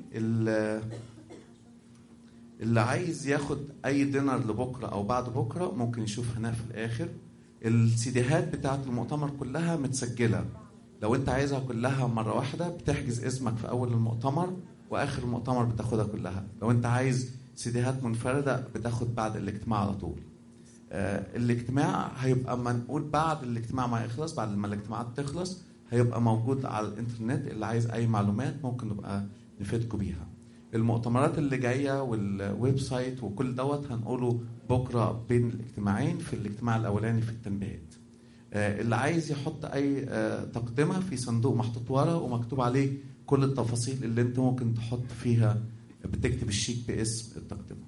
اللي عايز ياخد أي دينر لبكرة أو بعد بكرة ممكن يشوف هنا في الآخر. السيديهات بتاعة المؤتمر كلها متسجلة، لو أنت عايزها كلها مرة واحدة بتحجز اسمك في أول المؤتمر، وآخر المؤتمر بتاخدها كلها. لو أنت عايز سيديهات منفردة بتاخد بعد الاجتماع على طول. الاجتماع هيبقى منقول بعد الاجتماع ما يخلص، بعد ما الاجتماعات تخلص هيبقى موجود على الانترنت. اللي عايز أي معلومات ممكن نبقى نفيدكم بيها. المؤتمرات اللي جاية والويب سايت وكل دوت هنقوله بكرة بين الاجتماعين، في الاجتماع الأولاني في التنبيهات. اللي عايز يحط أي تقدمة في صندوق محطوط ورا ومكتوب عليه كل التفاصيل اللي انت ممكن تحط فيها، بتكتب الشيك باسم التقدمة.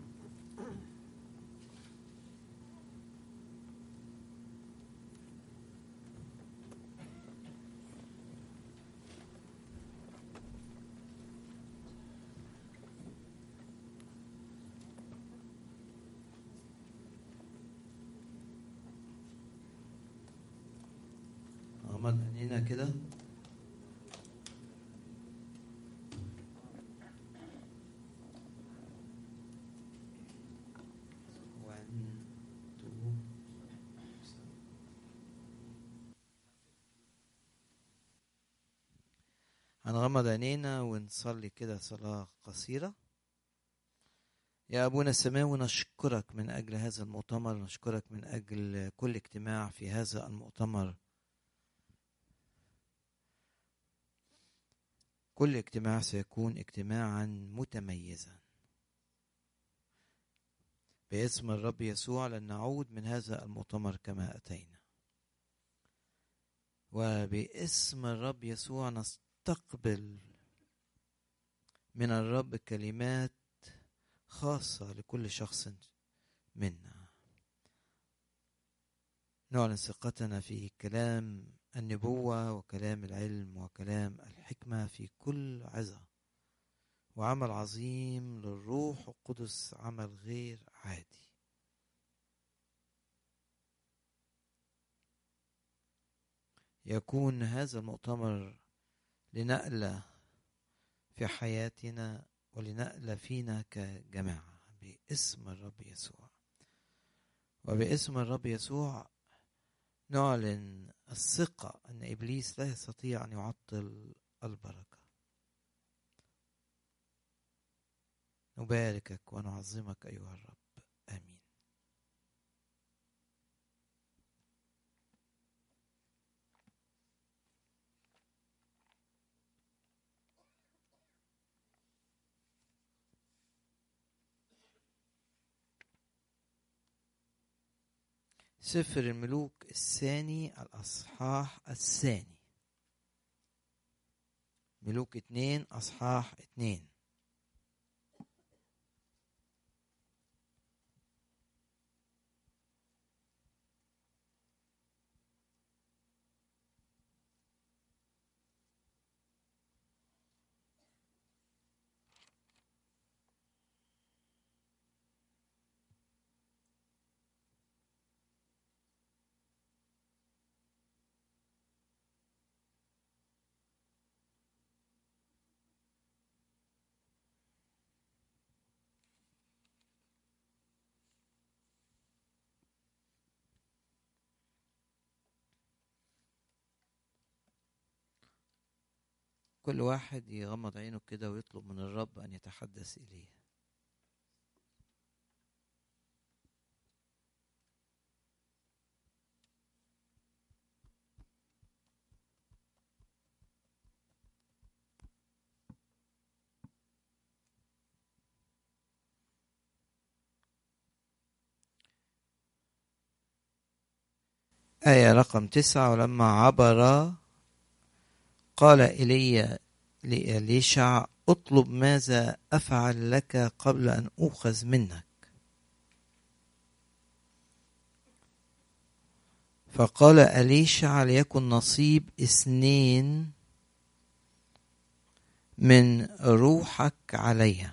غمض عينينا كده. هنغمض عينينا ونصلي كده صلاة قصيرة. يا أبونا السماوي، نشكرك من أجل هذا المؤتمر، نشكرك من أجل كل اجتماع في هذا المؤتمر. كل اجتماع سيكون اجتماعا متميزا باسم الرب يسوع. لن نعود من هذا المؤتمر كما أتينا، وباسم الرب يسوع نستقبل من الرب كلمات خاصة لكل شخص منا. نعلن ثقتنا في كلام النبوة وكلام العلم وكلام الحكمة، في كل عظة وعمل عظيم للروح القدس، عمل غير عادي. يكون هذا المؤتمر لنقلة في حياتنا ولنقلة فينا كجماعة باسم الرب يسوع. وباسم الرب يسوع نعلن الثقة أن إبليس لا يستطيع أن يعطل البركة. نباركك ونعظمك أيها الرب. آمين. سفر الملوك الثاني الأصحاح الثاني. ملوك 2 أصحاح 2. كل واحد يغمض عينه كده ويطلب من الرب أن يتحدث إليه. آية رقم 9. ولما عبر قال إيليا لإليشع اطلب ماذا أفعل لك قبل أن أوخذ منك. فقال إليشع ليكن نصيب 2 من روحك علي.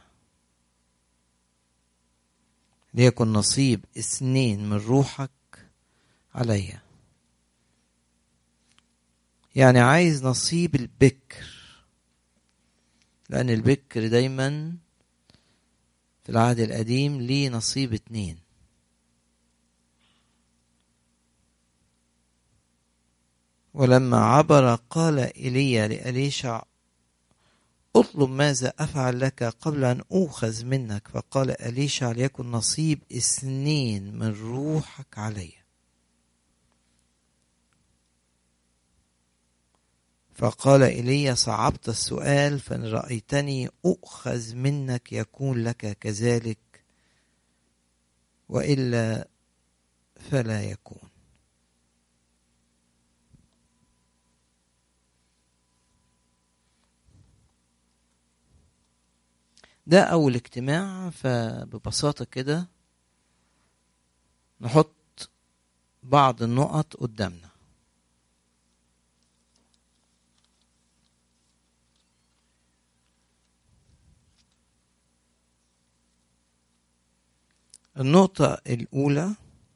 ليكن نصيب 2 من روحك علي. يعني عايز نصيب البكر، لأن البكر دايما في العهد القديم ليه نصيب 2. ولما عبر قال إيليا لإليشع اطلب ماذا أفعل لك قبل أن أوخذ منك. فقال إليشع ليكن نصيب 2 من روحك علي. فقال إيليا صعبت السؤال، فإن رأيتني أؤخذ منك يكون لك كذلك، وإلا فلا يكون. ده أول اجتماع. فببساطة كده نحط بعض النقط قدامنا. النقطة الأولى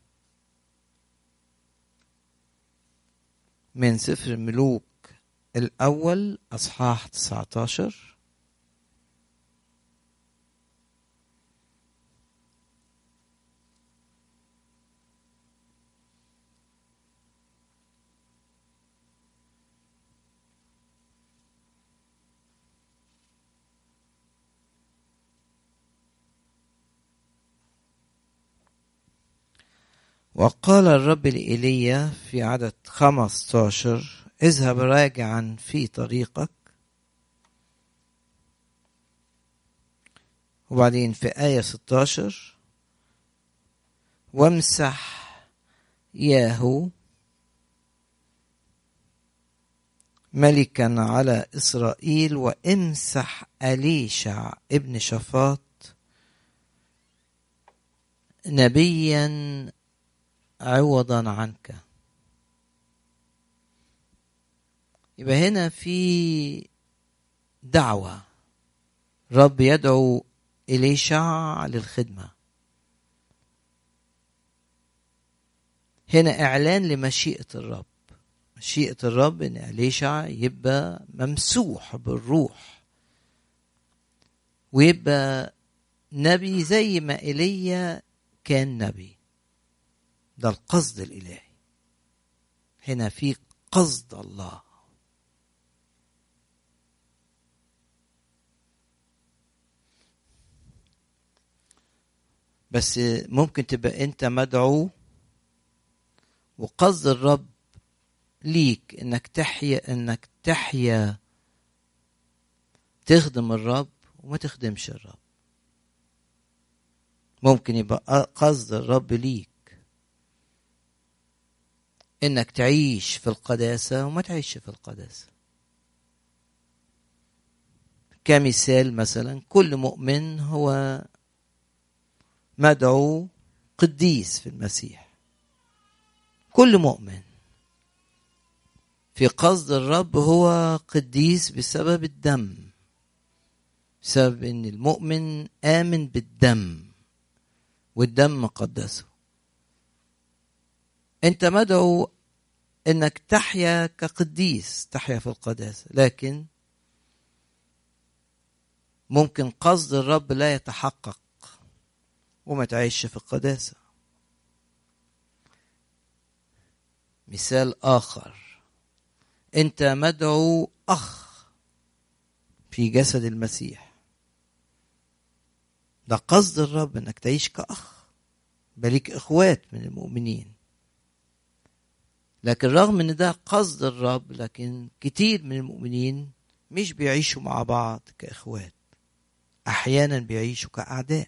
من سفر الملوك الأول أصحاح 19. وقال الرب لإيليا في عدد 15 اذهب راجعا في طريقك. وبعدين في آية 16 وامسح ياهو ملكا على إسرائيل، وامسح أليشع ابن شفاط نبيا عوضا عنك. يبقى هنا في دعوة، رب يدعو إليشع للخدمة. هنا إعلان لمشيئة الرب، مشيئة الرب ان أليشع يبقى ممسوح بالروح ويبقى نبي زي ما إيليا كان نبي. ده القصد الإلهي. هنا في قصد الله. بس ممكن تبقى انت مدعو وقصد الرب ليك انك تحيا تخدم الرب وما تخدمش الرب. ممكن يبقى قصد الرب ليك انك تعيش في القداسة وما تعيش في القداسة. كمثال مثلا كل مؤمن هو مدعو قديس في المسيح. كل مؤمن في قصد الرب هو قديس بسبب الدم، بسبب ان المؤمن آمن بالدم والدم قدسه. انت مدعو انك تحيا كقديس، تحيا في القداسة، لكن ممكن قصد الرب لا يتحقق وما تعيش في القداسة. مثال آخر، انت مدعو أخ في جسد المسيح. ده قصد الرب انك تعيش كأخ، بليك إخوات من المؤمنين. لكن رغم ان ده قصد الرب، لكن كتير من المؤمنين مش بيعيشوا مع بعض كإخوات، أحيانا بيعيشوا كأعداء.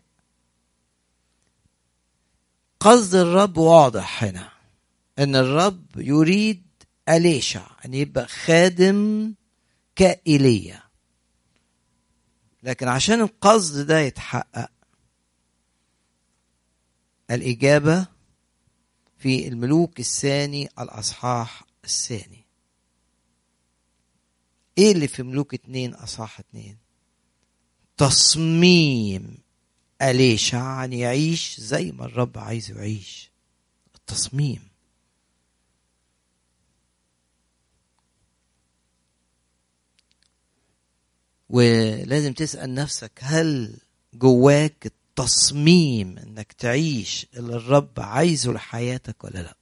قصد الرب واضح هنا، ان الرب يريد أليشع ان يبقى خادم كإيليا. لكن عشان القصد ده يتحقق، الإجابة في الملوك الثاني الأصحاح الثاني. ايه اللي في ملوك 2 أصحاح 2؟ تصميم أليشع أن يعيش زي ما الرب عايزه يعيش. التصميم. ولازم تسأل نفسك، هل جواك التصميم انك تعيش اللي الرب عايزه لحياتك ولا لا؟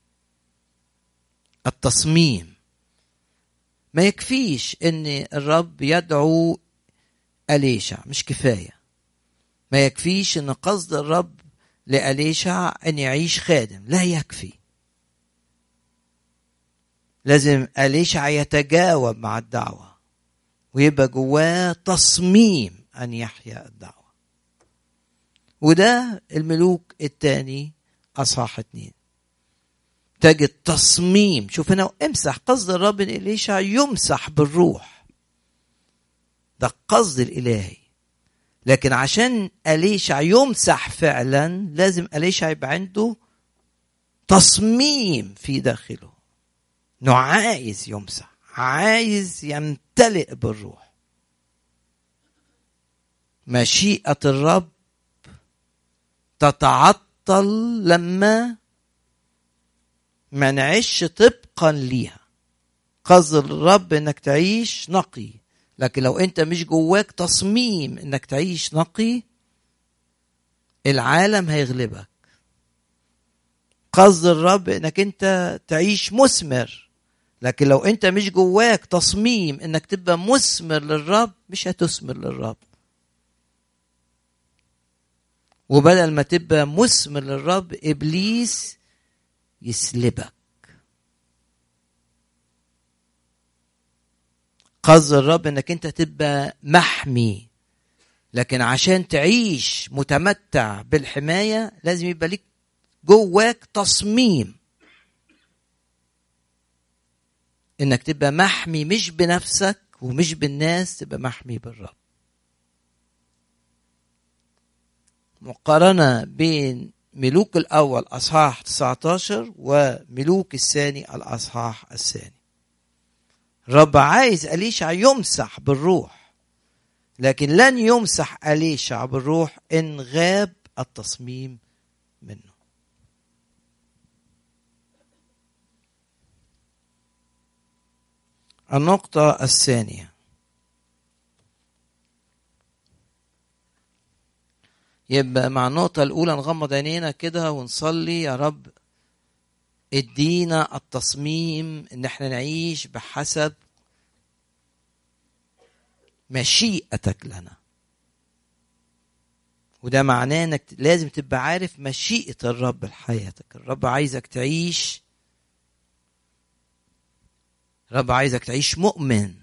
التصميم. ما يكفيش ان الرب يدعو أليشع، مش كفاية. ما يكفيش ان قصد الرب لأليشع ان يعيش خادم، لا يكفي. لازم أليشع يتجاوب مع الدعوة ويبقى جواه تصميم أن يحيا الدعوة. وده الملوك الثاني أصحاح 2. تجد تصميم. شوف هنا، امسح. قصد الرب ان أليشع يمسح بالروح، ده القصد الإلهي. لكن عشان أليشع يمسح فعلا، لازم أليشع يبقى عنده تصميم في داخله، انه عايز يمسح، عايز يمتلئ بالروح. مشيئة الرب تتعطل لما ما نعيش طبقا ليها. قصد الرب انك تعيش نقي، لكن لو انت مش جواك تصميم انك تعيش نقي، العالم هيغلبك. قصد الرب انك انت تعيش مثمر، لكن لو انت مش جواك تصميم انك تبقى مثمر للرب، مش هتثمر للرب. وبدل ما تبقى مثمر للرب، ابليس يسلبك. قصد الرب انك انت تبقى محمي، لكن عشان تعيش متمتع بالحماية لازم يبقى لك جواك تصميم انك تبقى محمي، مش بنفسك ومش بالناس، تبقى محمي بالرب. مقارنة بين ملوك الأول أصحاح 19 وملوك الثاني الأصحاح الثاني. الرب عايز أليشع يمسح بالروح، لكن لن يمسح أليشع بالروح إن غاب التصميم منه. النقطة الثانية، يبقى مع النقطة الأولى نغمض عينينا كده ونصلي: يا رب ادينا التصميم ان احنا نعيش بحسب مشيئتك لنا. وده معناه انك لازم تبقى عارف مشيئة الرب لحياتك. الرب عايزك تعيش، الرب عايزك تعيش مؤمن.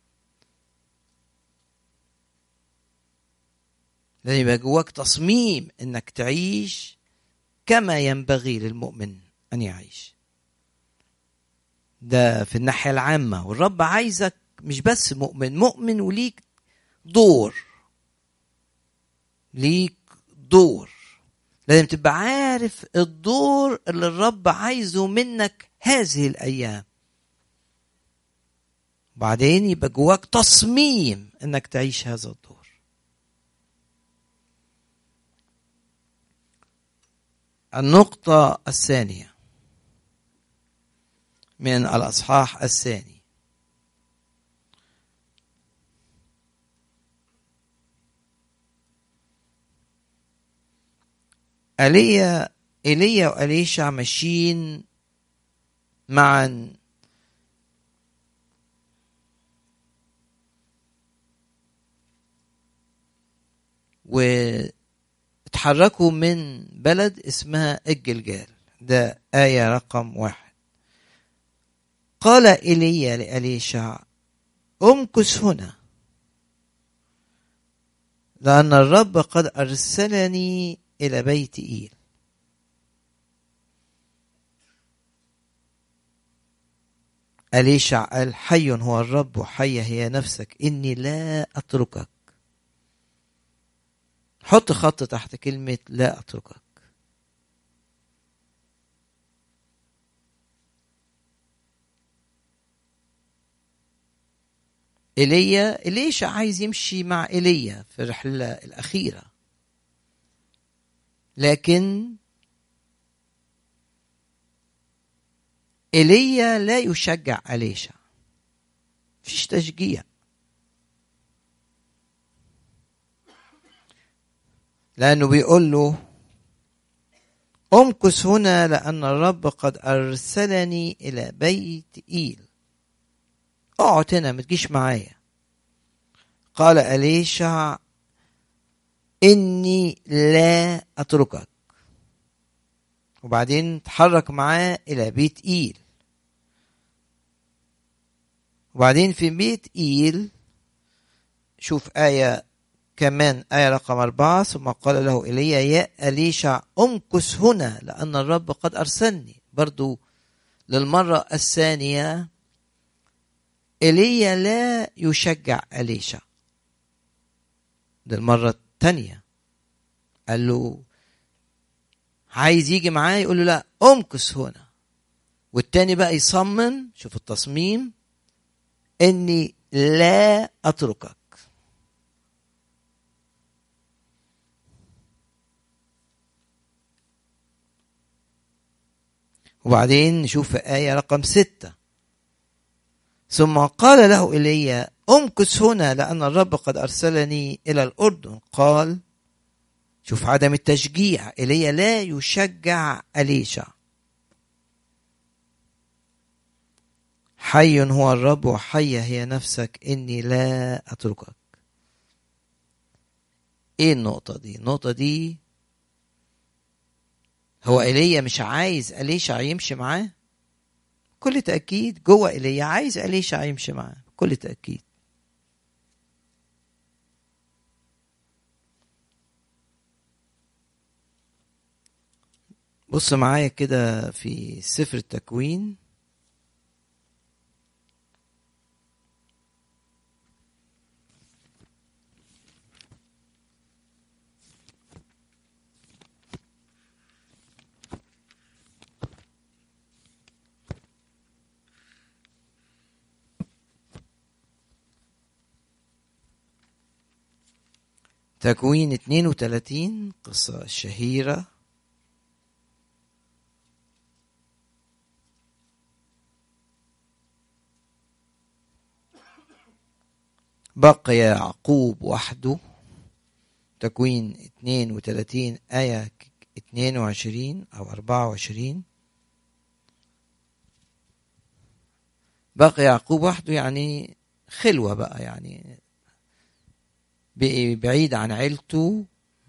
لازم يبقى جواك تصميم انك تعيش كما ينبغي للمؤمن ان يعيش. ده في الناحية العامة. والرب عايزك مش بس مؤمن وليك دور، ليك دور. لازم تبقى عارف الدور اللي الرب عايزه منك هذه الأيام. وبعدين يبقى جواك تصميم انك تعيش هذا الدور. النقطة الثانية من الأصحاح الثاني: ايليا وإليشع ماشيين معا، واتحركوا من بلد اسمها الجلجال. ده آية رقم 1. قال ايليا لإليشع: امكث هنا، لأن الرب قد أرسلني إلى بيت إيل. إليشع قال: حي هو الرب وحية هي نفسك، إني لا أتركك. حط خط تحت كلمة لا أتركك. إليشع عايز يمشي مع إيليا في الرحلة الأخيرة، لكن إيليا لا يشجع إليشع، مفيش تشجيع. لأنه بيقول له: امكث هنا لأن الرب قد أرسلني إلى بيت إيل. اقعد هنا ما تجيش معايا. قال إليشع: إني لا أتركك. وبعدين تحرك معاه إلى بيت إيل. وبعدين في بيت إيل شوف آية كمان، آية رقم 4: ثم قال له إيليا: يا إليشع امكث هنا لأن الرب قد أرسلني. برضو للمرة الثانية إيليا لا يشجع إليشع. للمرة الثانية قال له عايز يجي معاه، يقول له لا امكث هنا. والتاني بقى يصمم، شوف التصميم، إني لا أتركك. وبعدين نشوف في آية رقم 6: ثم قال له إيليا: امكث هنا لأن الرب قد أرسلني إلى الأردن. قال، شوف عدم التشجيع، إيليا لا يشجع إليشع. حي هو الرب وحية هي نفسك، إني لا أتركك. إيه النقطة دي؟ النقطة دي هو إيليا مش عايز إليشع يمشي معاه؟ كل تأكيد جوه إيليا عايز إليشع يمشي معاه كل تأكيد. بص معايا كده في سفر التكوين، تكوين 32، قصة شهيرة. بقي يعقوب وحده. تكوين 32 آية 22 أو 24. بقي يعقوب وحده يعني خلوة بقى، يعني بقي بعيد عن عيلته،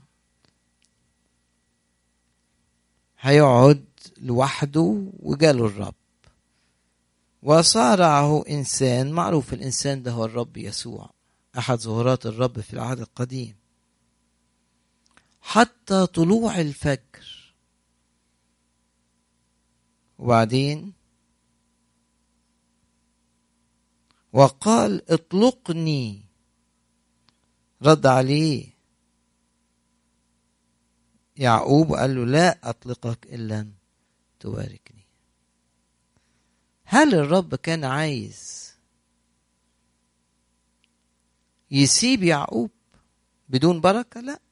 هيقعد لوحده. وجاله الرب وصارعه إنسان معروف. الإنسان ده هو الرب يسوع، أحد ظهورات الرب في العهد القديم، حتى طلوع الفجر. وبعدين وقال اطلقني. رد عليه يعقوب قال له لا أطلقك إن لم تباركني. هل الرب كان عايز يسيب يعقوب بدون بركة؟ لا.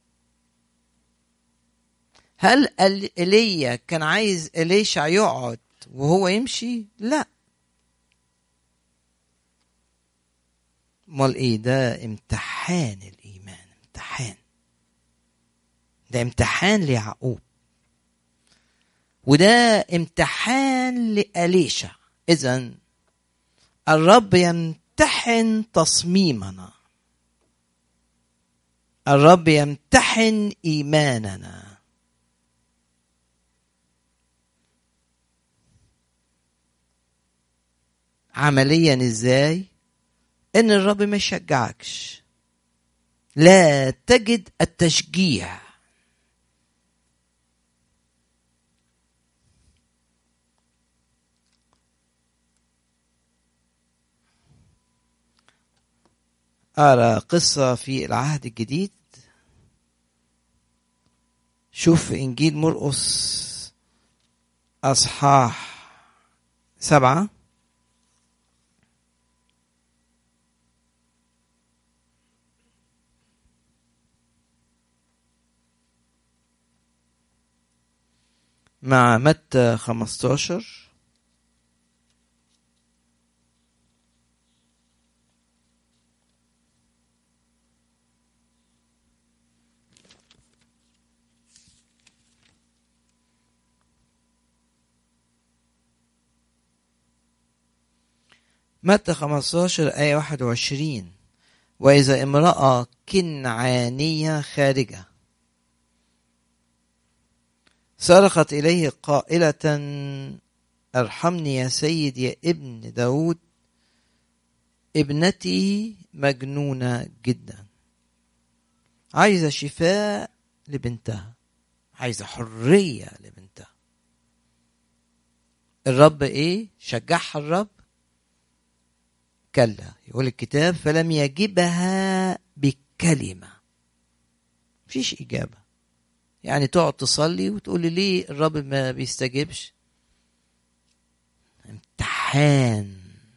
هل إيليا كان عايز إليشع يقعد وهو يمشي؟ لا. امال ايه ده؟ امتحان الإيمان، امتحان. ده امتحان ليعقوب وده امتحان لإليشع. إذن الرب يمتحن تصميمنا، الرب يمتحن إيماننا. عمليا ازاي؟ ان الرب ما يشجعكش، لا تجد التشجيع. أرى قصة في العهد الجديد. شوف إنجيل مرقس أصحاح 7. مع متى 15. متى 15 آية 21. وإذا امرأة كنعانية خارجة صرخت إليه قائلة ارحمني يا سيد يا ابن داود، ابنتي مجنونة جدا. عايزة شفاء لبنتها، عايزة حرية لبنتها. الرب ايه؟ شجعها الرب؟ كلا. يقول الكتاب فلم يجبها بكلمة. مفيش إجابة. يعني تقعد تصلي وتقول لي ليه الرب ما بيستجيبش؟ امتحان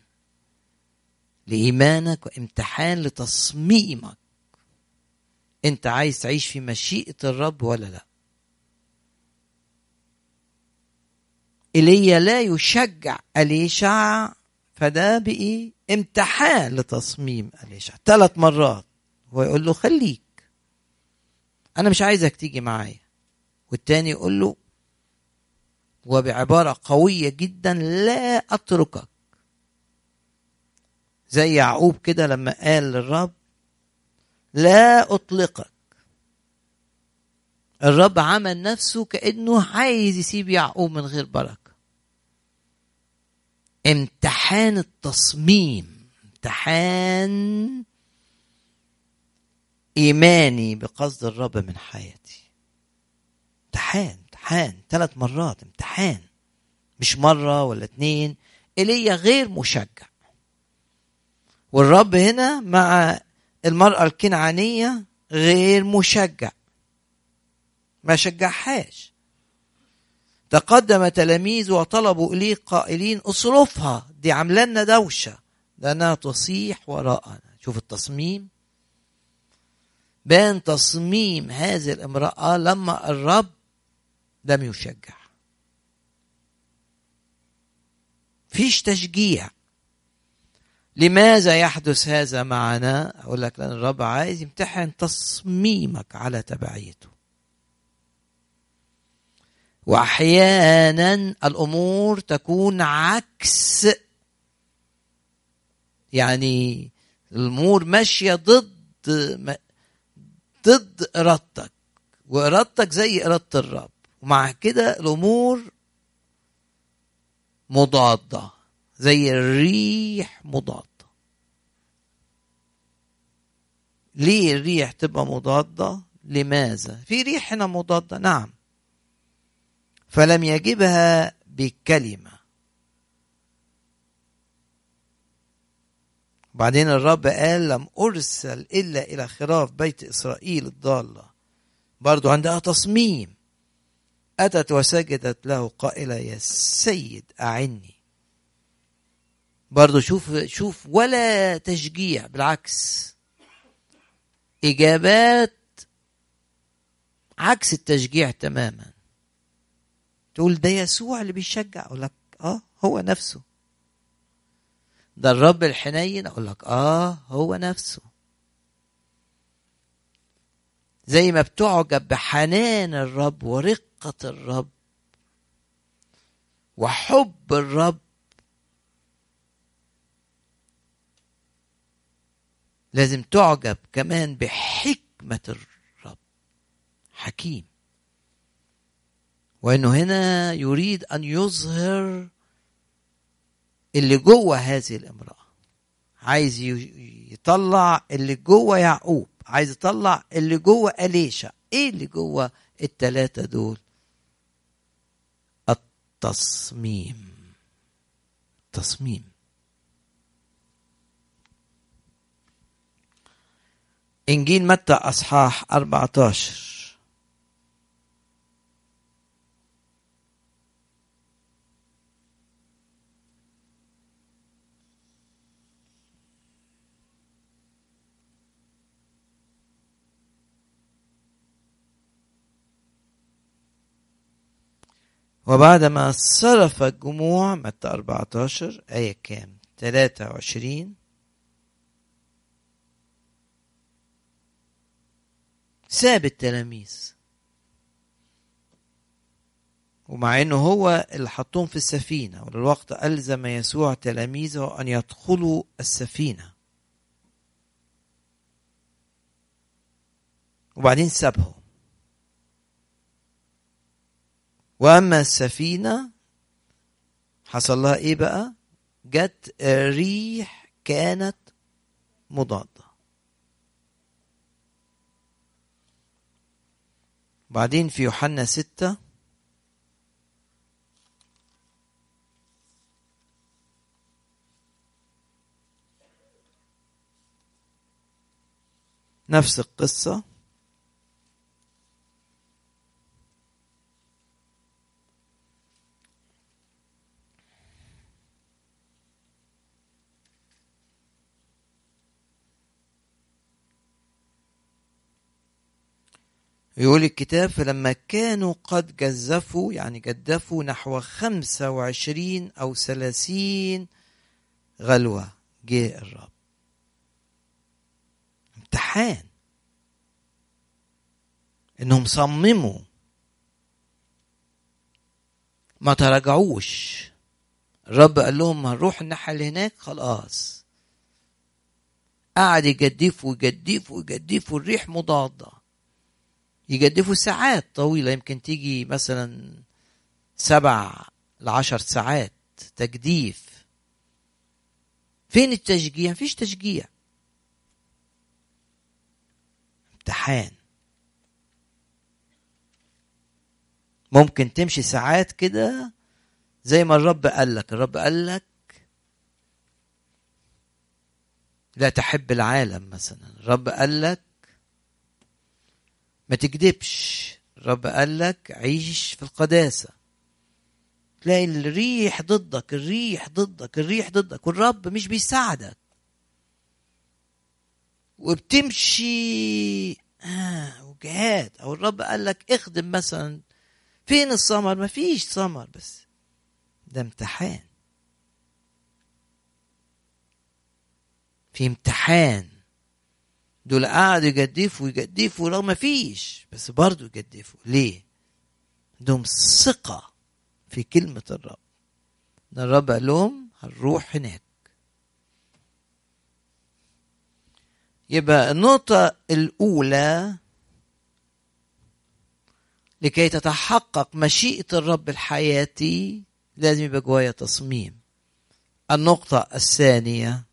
لإيمانك وامتحان لتصميمك. انت عايز تعيش في مشيئة الرب ولا لا؟ إيليا لا يشجع إليشع، فده بقي امتحان لتصميم إليشع. 3 مرات هو يقول له خليك، أنا مش عايزك تيجي معايا. والتاني يقول له وبعبارة قوية جدا لا أتركك. زي يعقوب كده لما قال للرب لا أطلقك. الرب عمل نفسه كأنه عايز يسيب يعقوب من غير بركة. امتحان التصميم، امتحان إيماني بقصد الرب من حياتي. امتحان 3 مرات امتحان، مش مرة ولا 2. إيليا غير مشجع، والرب هنا مع المرأة الكنعانية غير مشجع، ما شجعهاش. تقدم تلاميذ وطلبوا إليه قائلين اصرفها، دي عامله لنا دوشة لأنها تصيح وراءنا. شوف التصميم، بان تصميم هذه الامرأة لما الرب لم يشجع. فيش تشجيع. لماذا يحدث هذا معنا؟ أقول لك لأن الرب عايز يمتحن تصميمك على تبعيته. وأحيانا الأمور تكون عكس، يعني الأمور ماشية ضد إرادتك، وإرادتك زي إرادة الرب، ومع كده الأمور مضادة زي الريح مضادة. ليه الريح تبقى مضادة؟ لماذا؟ في ريح هنا مضادة، نعم، فلم يجبها بكلمة. بعدين الرب قال لم أرسل إلا إلى خراف بيت إسرائيل الضالة، برضو عندها تصميم. أتت وسجدت له قائلة يا سيد أعني. برضو شوف ولا تشجيع، بالعكس إجابات عكس التشجيع تماما. تقول ده يسوع اللي بيشجع، أقول لك هو نفسه. ده الرب الحنين، أقول لك هو نفسه. زي ما بتعجب بحنان الرب ورقة الرب وحب الرب، لازم تعجب كمان بحكمة الرب. حكيم، وإنه هنا يريد أن يظهر اللي جوه هذه الامرأة. عايز يطلع اللي جوه يعقوب، عايز يطلع اللي جوه أليشع. ايه اللي جوه الثلاثة دول؟ التصميم. إنجيل متى أصحاح 14. وبعدما صرف الجموع، متى 14 آية كام؟ 23. ساب التلاميذ، ومع انه هو اللي حطهم في السفينة، وللوقت ألزم يسوع تلاميذه أن يدخلوا السفينة، وبعدين سابهم. وأما السفينة حصل لها إيه بقى؟ جت ريح كانت مضادة. بعدين في يوحنا 6 نفس القصة. يقول الكتاب فلما كانوا قد جزفوا، يعني جدفوا نحو 25 أو 30 غلوة، جاء الرب. امتحان انهم صمموا، ما تراجعوش. الرب قال لهم هنروح الناحية اللي هناك، خلاص. قعد يجدفوا الريح مضادة، يجدفوا ساعات طويلة، يمكن تيجي مثلا 7 ل10 ساعات تجديف. فين التشجيع؟ مفيش تشجيع. امتحان. ممكن تمشي ساعات كده زي ما الرب قال لك لا تحب العالم مثلا. الرب قال لك ما تكذبش. الرب قال لك عيش في القداسة. تلاقي الريح ضدك، والرب مش بيساعدك، وبتمشي وجهاد. او الرب قال لك اخدم مثلا، فين الثمر؟ مفيش ثمر. بس ده امتحان. في امتحان. دول قاعدوا يجدفوا رغم ما فيش، بس برضو يجدفوا. ليه؟ عندهم ثقة في كلمة الرب. الرب قال لهم هنروح هناك. يبقى النقطة الأولى لكي تتحقق مشيئة الرب الحياتي لازم يبقى جوايا تصميم. النقطة الثانية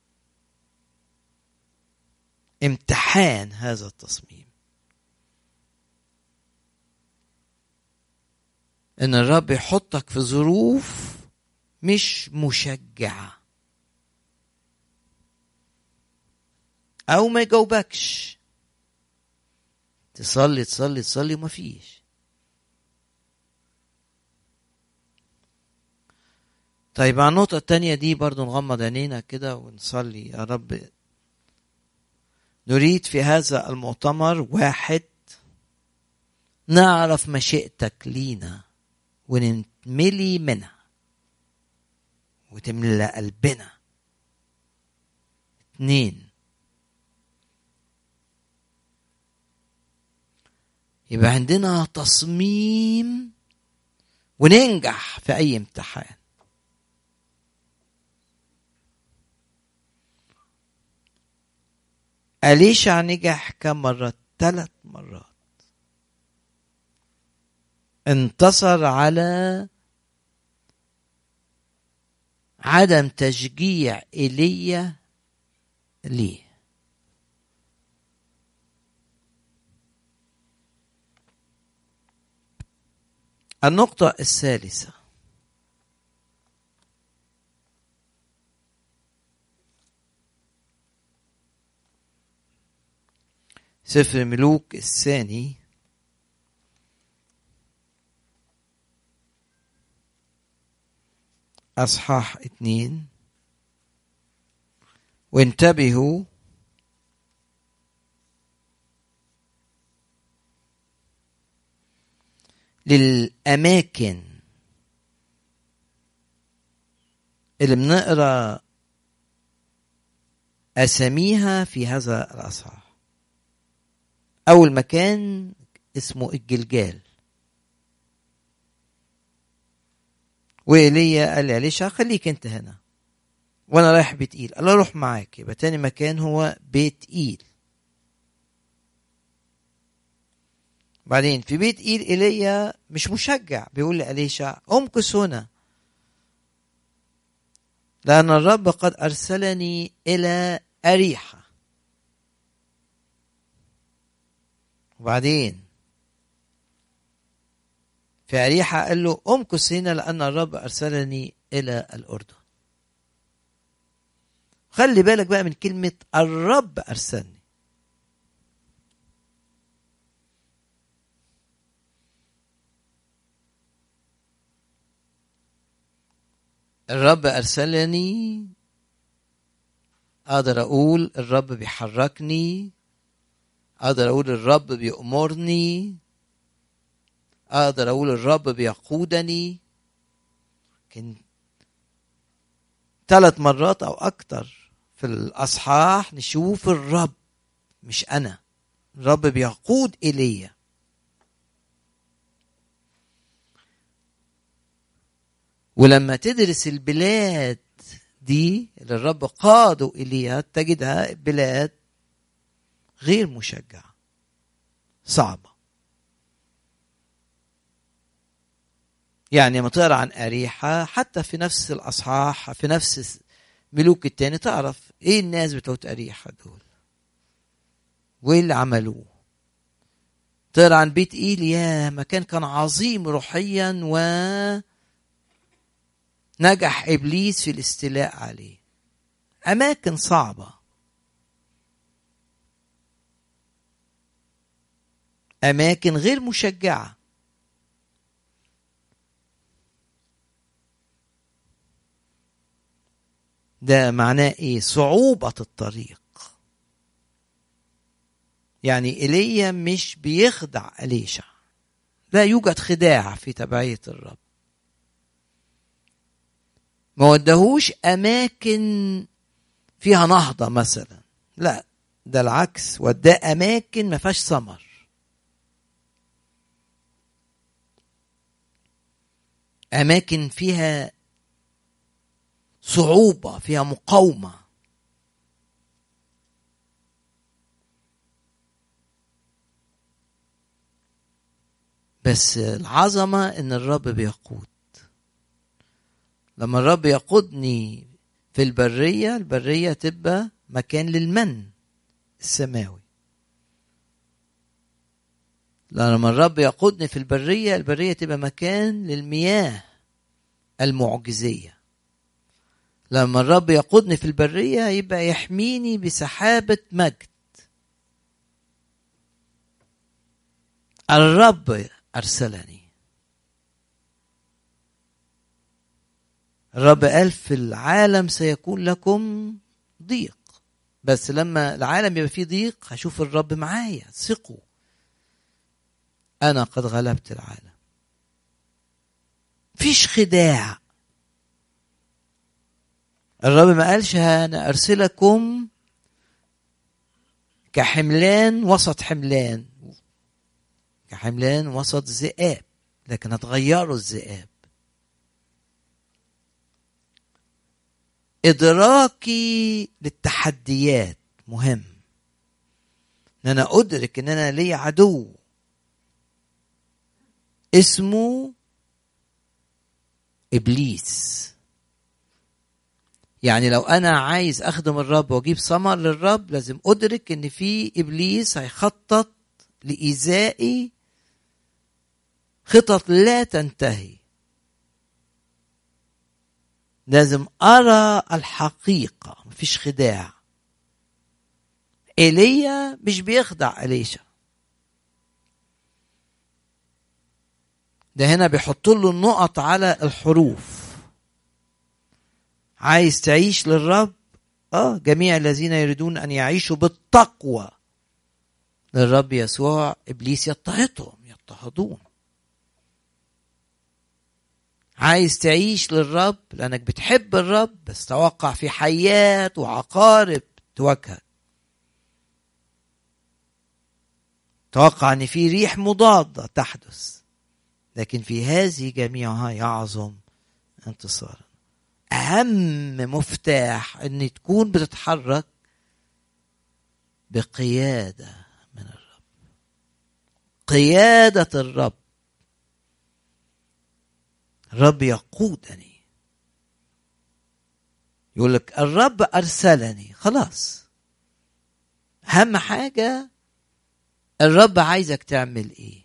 امتحان هذا التصميم. ان الرب يحطك في ظروف مش مشجعة او ما يجاوبكش، تصلي تصلي تصلي وما فيش. طيب على النقطة التانية دي برضو نغمض عينينا كده ونصلي. يا رب نريد في هذا المؤتمر واحد نعرف مشيئتك لينا ونملي منها وتملأ قلبنا. 2 يبقى عندنا تصميم وننجح في أي امتحان. أليشع نجح كم مرة؟ 3 مرات. انتصر على عدم تشجيع إيليا ليه. النقطة الثالثة سفر ملوك الثاني أصحاح 2. وانتبهوا للأماكن اللي بنقرأ أساميها في هذا الأصحاح. أول مكان اسمه الجلجال. وإيليا قال لأليشع خليك انت هنا وانا رايح بيت إيل. قال له روح معاك. يبقى تاني مكان هو بيت إيل. بعدين في بيت إيل إيليا مش مشجع، بيقول لأليشع امكث هنا لأن الرب قد أرسلني إلى أريحة. وبعدين في أريحة قال له امكث هنا لأن الرب أرسلني إلى الأردن. خلي بالك بقى من كلمة الرب أرسلني. الرب أرسلني، أقدر أقول الرب بيحركني، أقدر أقول الرب بيأمرني، أقدر أقول الرب بيقودني. لكن 3 مرات أو أكتر في الأصحاح نشوف الرب مش أنا، الرب بيقود إلي. ولما تدرس البلاد دي اللي الرب قاده إليها تجدها بلاد غير مشجعة، صعبة. يعني لما تقرأ عن أريحة حتى في نفس الأصحاح في نفس ملوك التاني تعرف إيه الناس بتوع أريحة دول وإيه اللي عملوه. تقرأ عن بيت إيل، يا مكان كان عظيم روحيا ونجح إبليس في الاستيلاء عليه. أماكن صعبة، أماكن غير مشجعة. ده معناه إيه؟ صعوبة الطريق. يعني إيليا مش بيخدع أليشع، لا يوجد خداع في تبعية الرب. ما ودهوش أماكن فيها نهضة مثلا، لا، ده العكس، وده أماكن ما فيهاش ثمر. أماكن فيها صعوبة، فيها مقاومة. بس العظمة إن الرب بيقود. لما الرب يقودني في البرية، البرية تبقى مكان للمن السماوي. لما الرب يقودني في البرية، البرية تبقى مكان للمياه المعجزية. لما الرب يقودني في البرية يبقى يحميني بسحابة مجد. الرب أرسلني. الرب قال في العالم سيكون لكم ضيق، بس لما العالم يبقى فيه ضيق هشوف الرب معايا. ثقوا، أنا قد غلبت العالم. فيش خداع. الرب ما قالش أنا أرسلكم كحملان وسط حملان، كحملان وسط ذئاب، لكن هتغيروا الذئاب. إدراكي للتحديات مهم، ان انا ادرك ان انا لي عدو اسمه ابليس. يعني لو انا عايز اخدم الرب واجيب ثمر للرب، لازم ادرك ان في ابليس هيخطط لايذائي خطط لا تنتهي. لازم ارى الحقيقة، مفيش خداع. ايليا مش بيخدع إليشا، ده هنا بيحط له النقط على الحروف. عايز تعيش للرب، جميع الذين يريدون ان يعيشوا بالتقوى للرب يسوع ابليس يضطهدون. عايز تعيش للرب لانك بتحب الرب، بس توقع في حيات وعقارب تواجهك. توقع ان في ريح مضادة تحدث، لكن في هذه جميعها يعظم انتصارا. اهم مفتاح ان تكون بتتحرك بقيادة من الرب. قيادة الرب. الرب يقودني. يقول لك الرب أرسلني، خلاص. أهم حاجة الرب عايزك تعمل إيه.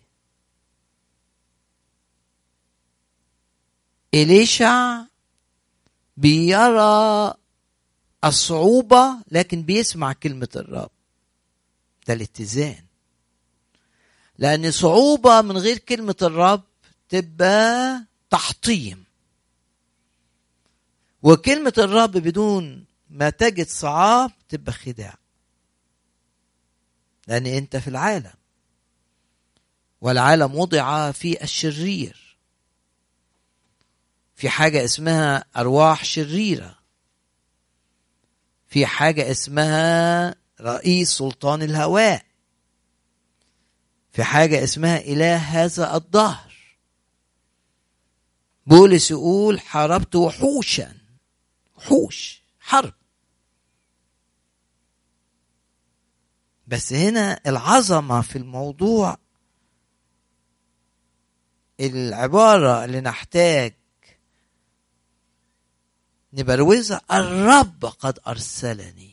إليشع بيرى الصعوبة لكن بيسمع كلمة الرب. ده الاتزان. لأن صعوبة من غير كلمة الرب تبقى تحطيم، وكلمة الرب بدون ما تجد صعاب تبقى خداع. لأن أنت في العالم، والعالم وضع في الشرير، في حاجة اسمها أرواح شريرة، في حاجة اسمها رئيس سلطان الهواء، في حاجة اسمها إله هذا الدهر. بولس يقول حاربت وحوشا، وحوش حرب. بس هنا العظمة في الموضوع، العبارة اللي نحتاج نبروزها، الرب قد أرسلني.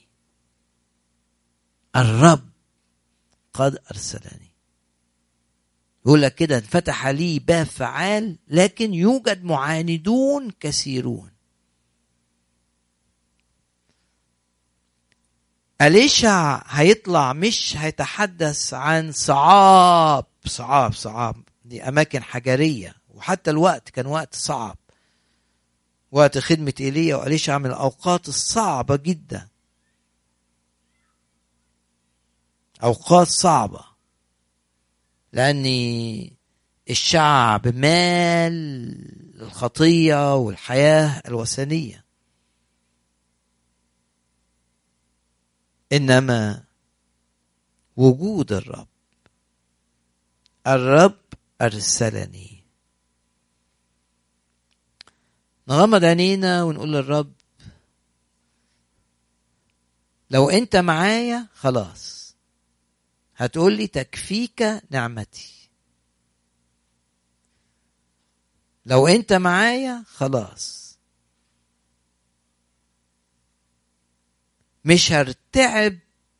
الرب قد أرسلني. يقول لك كده انفتح لي باب فعال، لكن يوجد معاندون كثيرون. إليشع هيطلع مش هيتحدث عن صعاب. دي أماكن حجرية، وحتى الوقت كان وقت صعب. وقت خدمة إيليا وإليشع من الأوقات الصعبة جدا، أوقات صعبة، لأن الشعب مال الخطية والحياة الوثنية. إنما وجود الرب أرسلني. نغمض عينينا ونقول للرب لو أنت معايا خلاص، هتقول لي تكفيك نعمتي. لو أنت معايا خلاص، مش هرتعب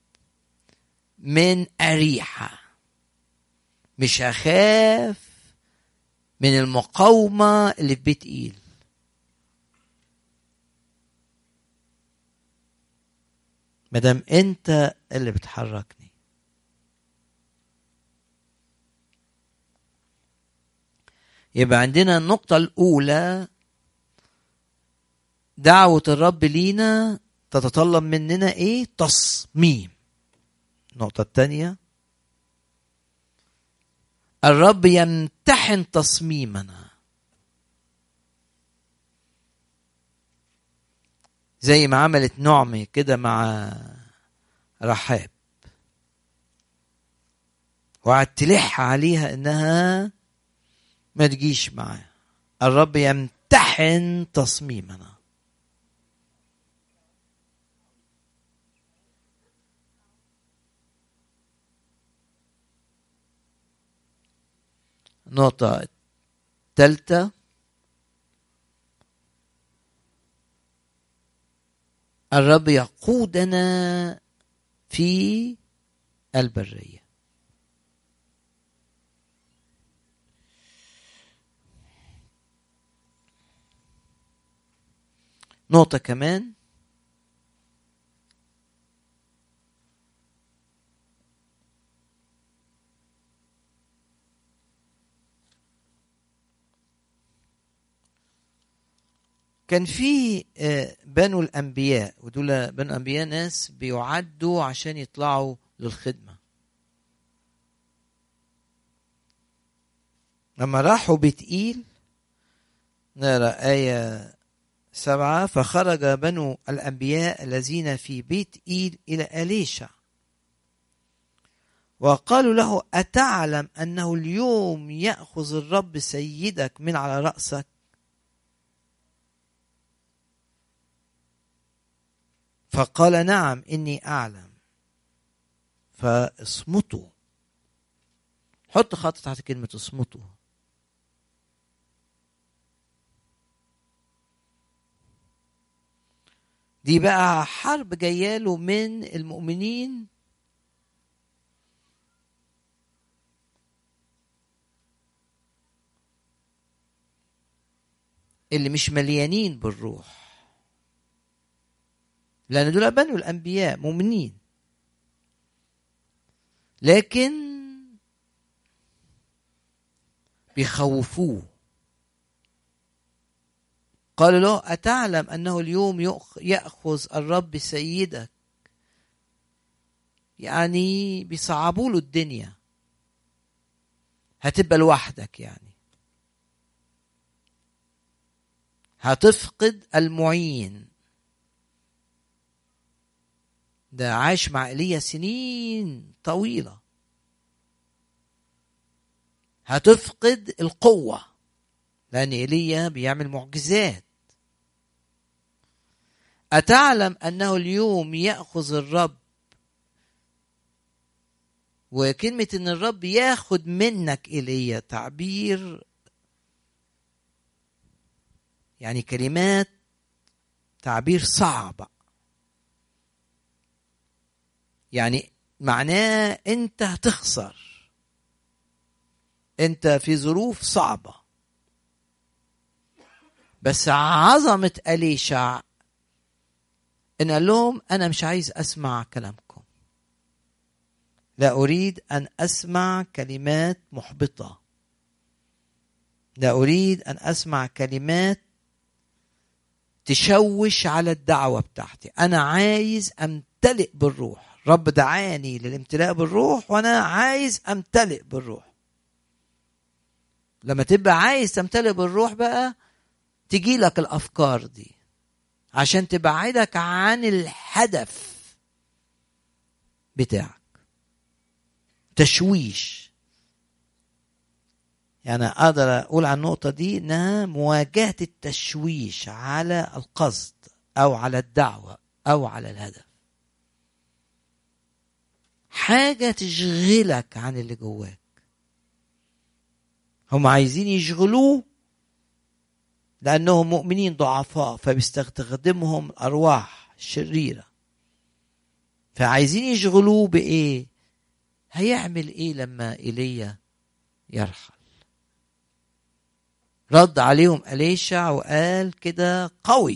من أريحة، مش هخاف من المقاومة اللي في بيت إيل. مدام أنت اللي بتحركني. يبقى عندنا النقطة الأولى، دعوة الرب لينا تتطلب مننا إيه؟ تصميم. النقطة الثانية، الرب يمتحن تصميمنا زي ما عملت نعمة كده مع رحاب، وقعدت تلح عليها إنها ما تجيش معاه. الرب يمتحن تصميمنا. النقطة الثالثة، الرب يقودنا في البرية. نقطة كمان، كان في بنو الأنبياء، ودول بنو الأنبياء ناس بيعدوا عشان يطلعوا للخدمة. لما راحوا بيت إيل نرى آية 7: فخرج بنو الأنبياء الذين في بيت إيل إلى أليشع وقالوا له أتعلم أنه اليوم يأخذ الرب سيدك من على رأسك؟ فقال نعم إني أعلم. فاصمتوا. حط خط تحت كلمة اصمتوا. دي بقى حرب جاياله من المؤمنين اللي مش مليانين بالروح، لأن دول بنو الأنبياء مؤمنين، لكن بيخوفوه. قالوا له أتعلم أنه اليوم يأخذ الرب سيدك؟ يعني بيصعبوا له الدنيا، هتبقى لوحدك، يعني هتفقد المعين. ده عاش مع إيليا سنين طويلة. هتفقد القوة لأن إيليا بيعمل معجزات. أتعلم أنه اليوم يأخذ الرب، وكلمة أن الرب ياخد منك إيليا تعبير، يعني كلمات تعبير صعبة، يعني معناه أنت هتخسر، أنت في ظروف صعبة. بس عظمة أليشع إن قال لهم أنا مش عايز أسمع كلامكم، لا أريد أن أسمع كلمات محبطة، لا أريد أن أسمع كلمات تشوش على الدعوة بتاعتي. أنا عايز أمتلئ بالروح. رب دعاني للامتلاء بالروح وأنا عايز أمتلئ بالروح. لما تبقى عايز تمتلئ بالروح بقى تجي لك الأفكار دي عشان تبعدك عن الهدف بتاعك. تشويش، يعني أقدر أقول عن النقطة دي إنها مواجهة التشويش على القصد أو على الدعوة أو على الهدف. حاجة تشغلك عن اللي جواك. هم عايزين يشغلوه لأنهم مؤمنين ضعفاء، فبيستخدمهم الأرواح الشريرة. فعايزين يشغلوه بإيه؟ هيعمل إيه لما إيليا يرحل؟ رد عليهم أليشع وقال كده قوي: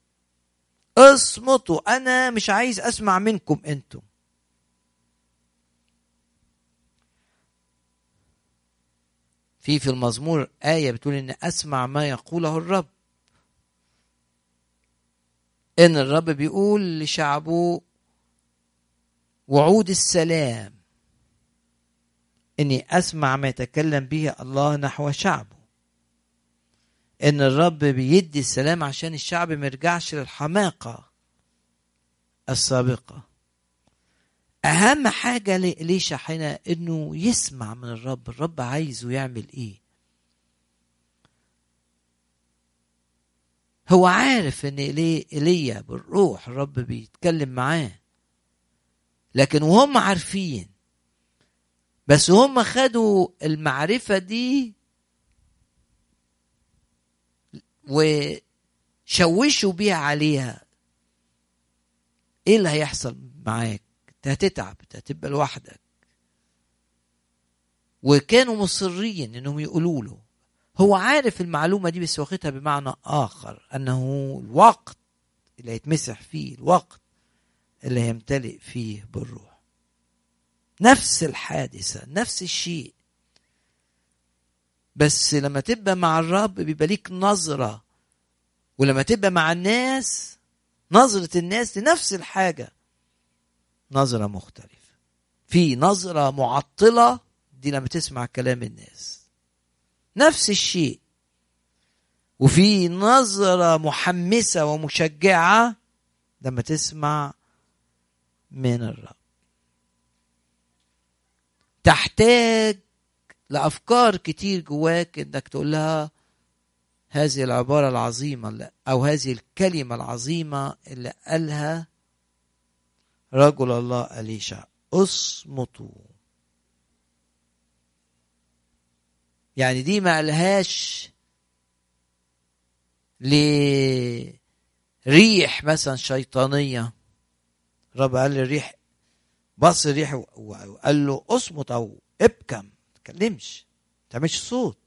اصمتوا، أنا مش عايز أسمع منكم أنتم. في المزمور آية بتقول إن أسمع ما يقوله الرب. إن الرب بيقول لشعبه وعود السلام، إني أسمع ما يتكلم به الله نحو شعبه. إن الرب بيدي السلام عشان الشعب ما يرجعش للحماقة السابقة. أهم حاجة لإليشع هنا إنه يسمع من الرب. الرب عايزه يعمل إيه؟ هو عارف إن إيليا بالروح الرب بيتكلم معاه، لكن وهم عارفين، بس هم خدوا المعرفة دي وشوشوا بيها عليها. إيه اللي هيحصل معاك؟ هتتعب، هتبقى لوحدك. وكانوا مصرين انهم يقولوا له. هو عارف المعلومة دي بس واخدها بمعنى آخر، أنه الوقت اللي هيتمسح فيه، الوقت اللي هيمتلئ فيه بالروح. نفس الحادثة، نفس الشيء، بس لما تبقى مع الرب بيبقى ليك نظرة، ولما تبقى مع الناس نظرة الناس لنفس الحاجة نظرة مختلفة. في نظرة معطلة دي لما تسمع كلام الناس نفس الشيء، وفي نظرة محمسة ومشجعة لما تسمع من الرب. تحتاج لأفكار كتير جواك انك تقول لها هذه العبارة العظيمة أو هذه الكلمة العظيمة اللي قالها رجل الله أليشع: اصمتوا. يعني دي ما قالهاش لريح مثلا شيطانية. الرب قال للريح، بص الريح وقال له اصمت او ابكم، ما تتكلمش، ما تعملش صوت.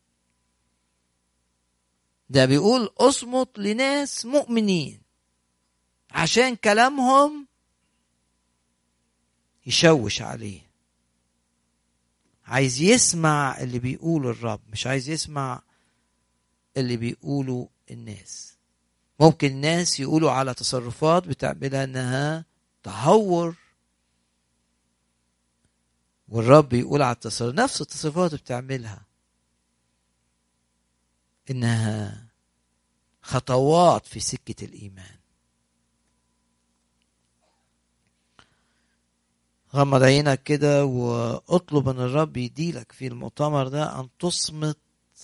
ده بيقول اصمت لناس مؤمنين عشان كلامهم يشوش عليه. عايز يسمع اللي بيقوله الرب، مش عايز يسمع اللي بيقوله الناس. ممكن الناس يقولوا على تصرفات بتعملها انها تهور، والرب يقول على التصرف نفس التصرفات بتعملها انها خطوات في سكة الإيمان. غمض عينك كده واطلب ان الرب يديلك في المؤتمر ده ان تصمت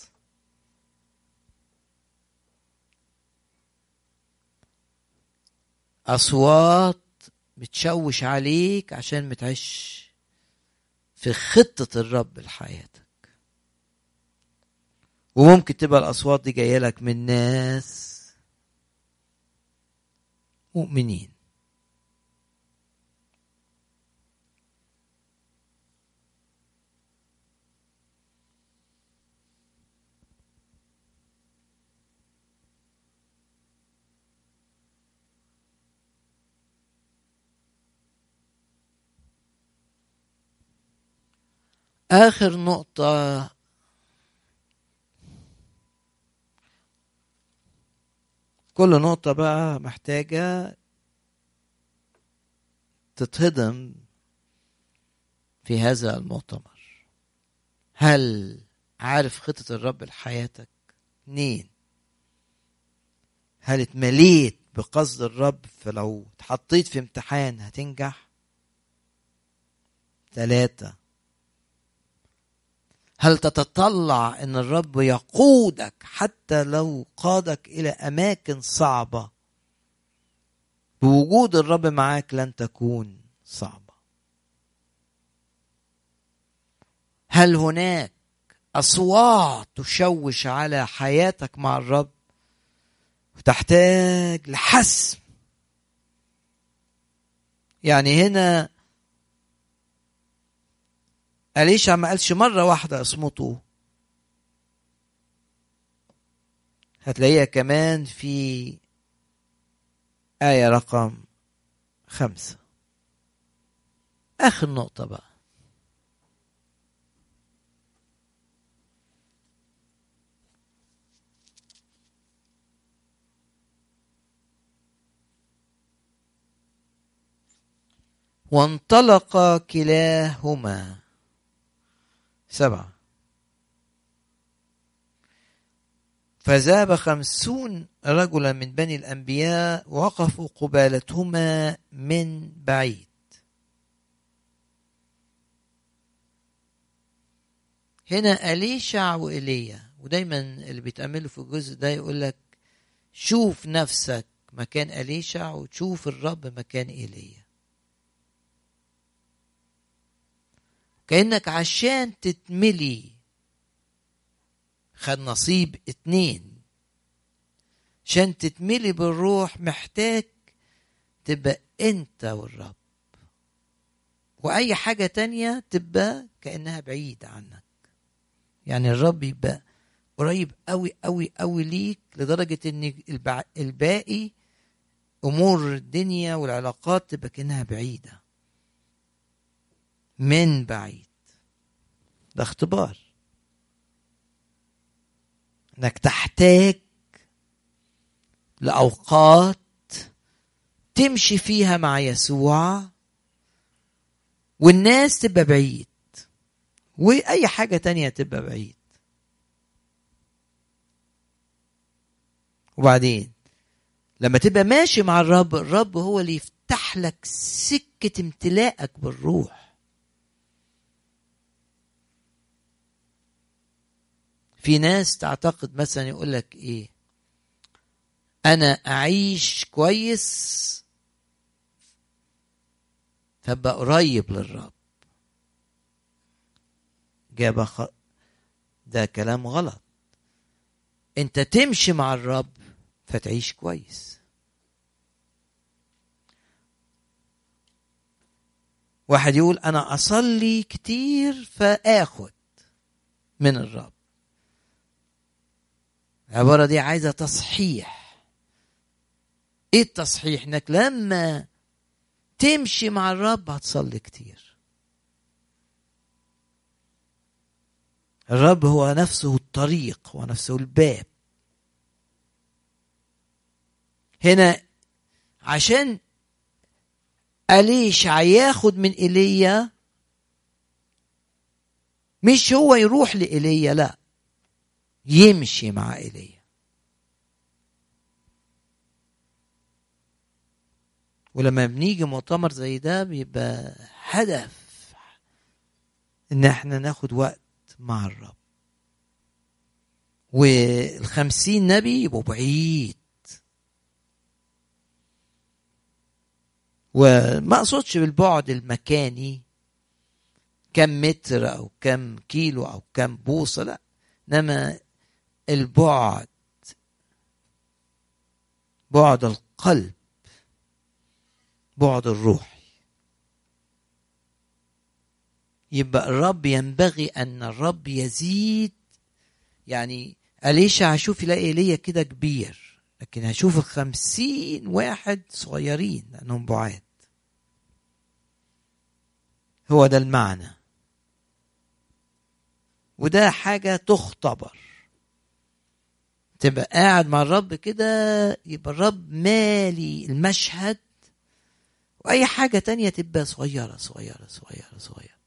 أصوات بتشوش عليك عشان متعيش في خطة الرب لحياتك. وممكن تبقى الأصوات دي جاية لك من ناس مؤمنين. آخر نقطة، كل نقطة بقى محتاجة تتهضم في هذا المؤتمر. هل عارف خطة الرب لحياتك؟ 2، هل اتمليت بقصد الرب فلو اتحطيت في امتحان هتنجح؟ 3. هل تتطلع ان الرب يقودك حتى لو قادك الى اماكن صعبة؟ بوجود الرب معاك لن تكون صعبة. هل هناك أصوات تشوش على حياتك مع الرب وتحتاج لحسم؟ يعني هنا أليشع ما قالش مرة واحدة اصمتوا، هتلاقيها كمان في آية رقم 5. آخر نقطة بقى، وانطلق كلاهما 7. فذهب 50 رجلا من بني الأنبياء وقفوا قبالتهما من بعيد. هنا أليشع وإيليا، ودايما اللي بيتأملوا في الجزء ده يقول لك شوف نفسك مكان أليشع وتشوف الرب مكان إيليا. كأنك عشان تتملي خد نصيب 2، عشان تتملي بالروح محتاج تبقى انت والرب، واي حاجة تانية تبقى كأنها بعيدة عنك. يعني الرب يبقى قريب قوي قوي قوي ليك لدرجة ان الباقي امور الدنيا والعلاقات تبقى كأنها بعيدة من بعيد. ده اختبار انك تحتاج لأوقات تمشي فيها مع يسوع والناس تبقى بعيد وأي حاجة تانية تبقى بعيد. وبعدين لما تبقى ماشي مع الرب، الرب هو اللي يفتح لك سكة امتلاءك بالروح. في ناس تعتقد مثلا يقول لك ايه، انا اعيش كويس فابقى قريب للرب. ده كلام غلط. انت تمشي مع الرب فتعيش كويس. واحد يقول انا اصلي كتير فاخد من الرب. العبارة دي عايزة تصحيح. ايه التصحيح؟ انك لما تمشي مع الرب هتصلي كتير. الرب هو نفسه الطريق، هو نفسه الباب. هنا عشان أليشع ياخد من إيليا، مش هو يروح لإيليا، لا، يمشي مع إيليا. ولما بنيجي مؤتمر زي ده بيبقى هدف ان احنا ناخد وقت مع الرب. 50 نبي يبقوا بعيد، وما اقصدش بالبعد المكاني كم متر او كم كيلو او كم بوصة، لا، انما البعد، بعد القلب، بعد الروح. يبقى الرب ينبغي ان الرب يزيد. يعني أليشع هشوف يلاقي إيليا كده كبير، لكن هشوف 50 واحد صغيرين لأنهم بعاد. هو ده المعنى، وده حاجة تختبر. تبقى قاعد مع الرب كده يبقى الرب مالي المشهد، وأي حاجة تانية تبقى صغيرة صغيرة صغيرة صغيرة.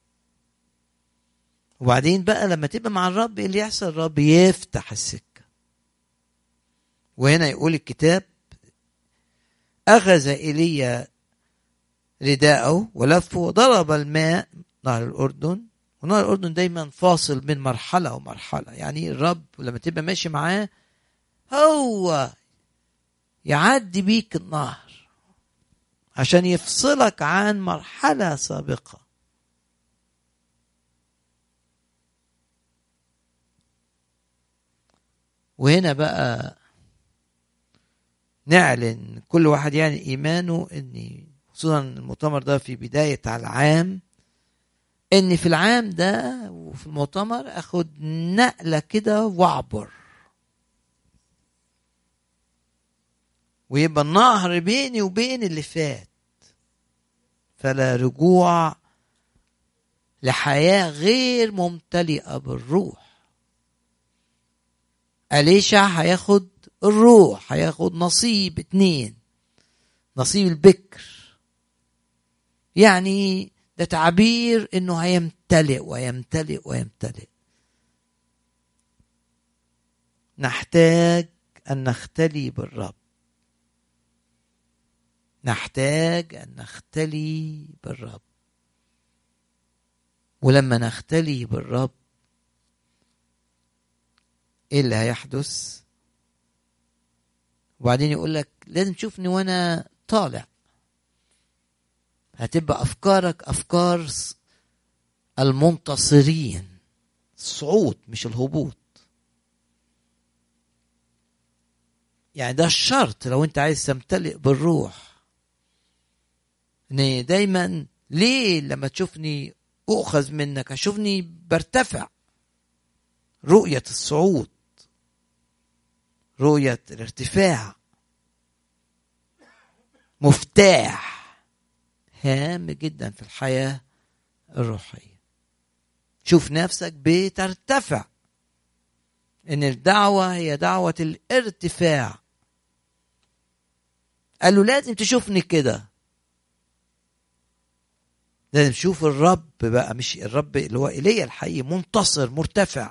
وبعدين بقى لما تبقى مع الرب اللي يحصل، الرب يفتح السكة. وهنا يقول الكتاب أخذ إيليا رداءه ولفه وضرب الماء نهر الأردن، ونهر الأردن دايما فاصل بين مرحلة ومرحلة. يعني الرب لما تبقى ماشي معاه هو يعدي بيك النهر عشان يفصلك عن مرحلة سابقة. وهنا بقى نعلن كل واحد يعني إيمانه، إن خصوصا المؤتمر ده في بداية العام، إن في العام ده وفي المؤتمر أخد نقلة كده وأعبر، ويبقى النهر بيني وبين اللي فات، فلا رجوع لحياة غير ممتلئة بالروح. أليشع هياخد الروح، هياخد نصيب 2، نصيب البكر. يعني ده تعبير انه هيمتلئ ويمتلئ ويمتلئ. نحتاج ان نختلي بالرب، نحتاج ان نختلي بالرب. ولما نختلي بالرب ايه اللي هيحدث؟ وبعدين يقول لك لازم تشوفني وانا طالع. هتبقى افكارك افكار المنتصرين، الصعود مش الهبوط. يعني ده الشرط لو انت عايز تمتلئ بالروح، ان دايما ليه لما تشوفني اؤخذ منك اشوفني برتفع. رؤية الصعود، رؤية الارتفاع مفتاح هام جدا في الحياة الروحية. شوف نفسك بترتفع، ان الدعوة هي دعوة الارتفاع. قال له لازم تشوفني كده، لازم تشوف الرب بقى، مش الرب اللي هو إيليا الحقيقي منتصر مرتفع.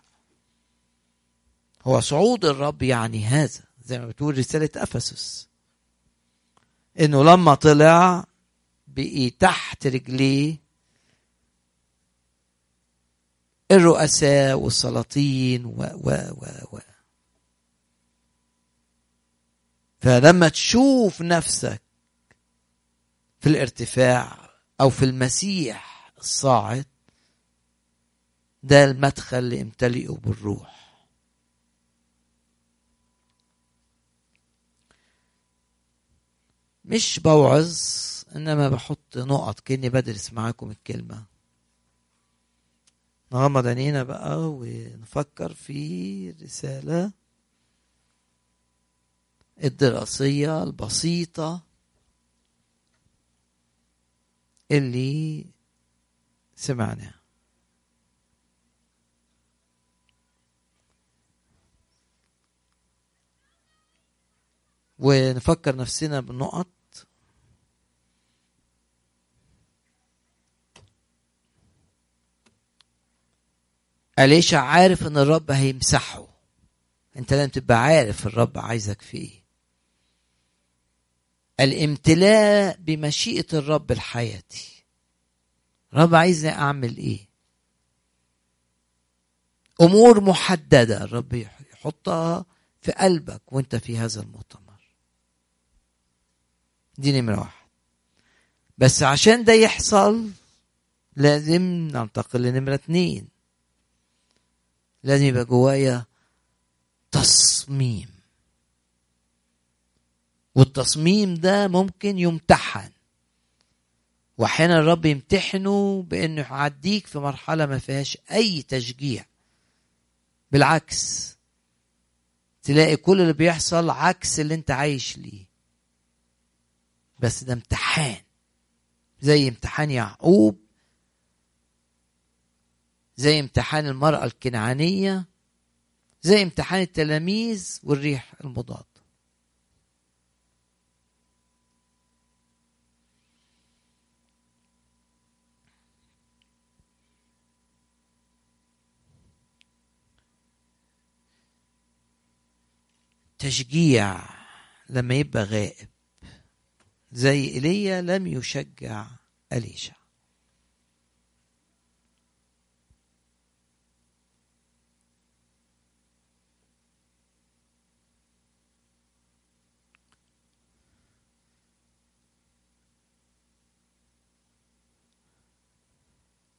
هو صعود الرب يعني هذا، زي ما بتقول رسالة أفسس، انه لما طلع بقي تحت رجليه الرؤساء والسلاطين و فلما تشوف نفسك في الارتفاع او في المسيح الصاعد، ده المدخل لامتلئه بالروح. مش بوعظ، انما بحط نقط كأني بدرس معاكم الكلمة. نغمض عينينا بقى ونفكر في الرسالة الدراسية البسيطة اللي سمعناها. ونفكر نفسنا بالنقط. أليشع عارف ان الرب هيمسحه. انت لازم تبقى عارف الرب عايزك في ايه. الامتلاء بمشيئة الرب الحياتي. الرب عايزني اعمل ايه؟ امور محددة الرب يحطها في قلبك وانت في هذا المؤتمر. دي نمرة 1. بس عشان ده يحصل لازم ننتقل لنمرة 2. لازم يبقى جوايا تصميم، والتصميم ده ممكن يمتحن، واحيانا الرب يمتحنه بانه يعديك في مرحلة ما فيهاش اي تشجيع. بالعكس تلاقي كل اللي بيحصل عكس اللي انت عايش ليه. بس ده امتحان، زي امتحان يعقوب، زي امتحان المرأة الكنعانية، زي امتحان التلاميذ والريح المضاد. تشجيع لما يبقى غائب، زي إيليا لم يشجع أليشع.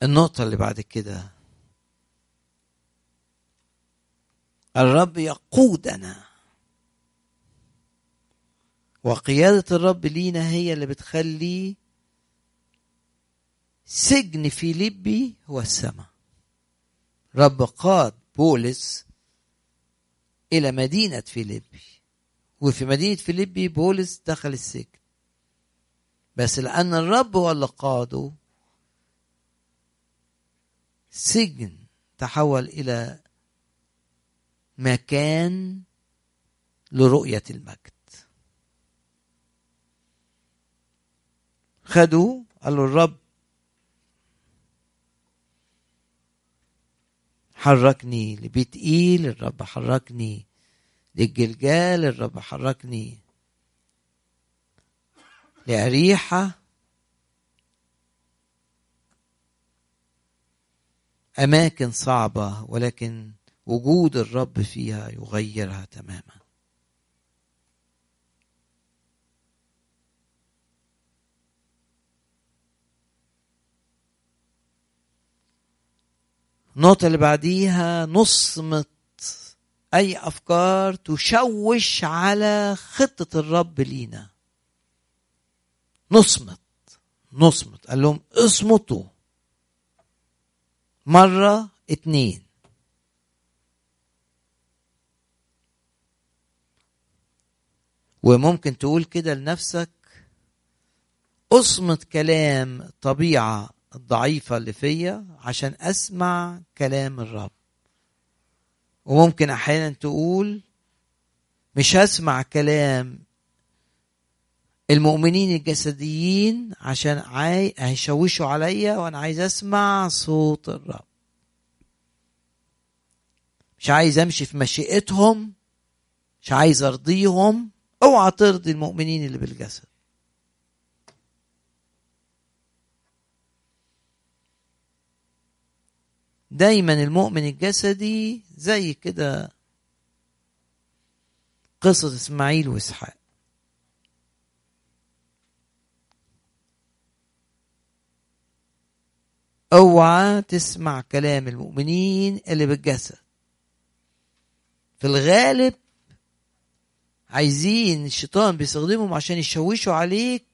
النقطة اللي بعد كده، الرب يقودنا، وقيادة الرب لينا هي اللي بتخلي سجن فيليبي هو السماء. رب قاد بولس إلى مدينة فيليبي، وفي مدينة فيليبي بولس دخل السجن، بس لأن الرب هو اللي قاده سجن تحول إلى مكان لرؤية المجد. خدوا قالوا الرب حركني لبيت إيل، الرب حركني للجلجال، الرب حركني لأريحة، أماكن صعبة ولكن وجود الرب فيها يغيرها تماما. النقطة اللي بعديها، نصمت أي أفكار تشوش على خطة الرب لينا. نصمت قال لهم اصمتوا مرة 2. وممكن تقول كده لنفسك، اصمت كلام الطبيعة الضعيفة اللي فيا عشان أسمع كلام الرب. وممكن أحيانا تقول مش هسمع كلام المؤمنين الجسديين عشان هيشوشوا عليا، وأنا عايز أسمع صوت الرب، مش عايز أمشي في مشيئتهم، مش عايز أرضيهم. اوعى ترضي المؤمنين اللي بالجسد. دايما المؤمن الجسدي زي كده قصة إسماعيل وإسحاق. اوعى تسمع كلام المؤمنين اللي بالجسد. في الغالب عايزين الشيطان بيستخدمهم عشان يشوشوا عليك.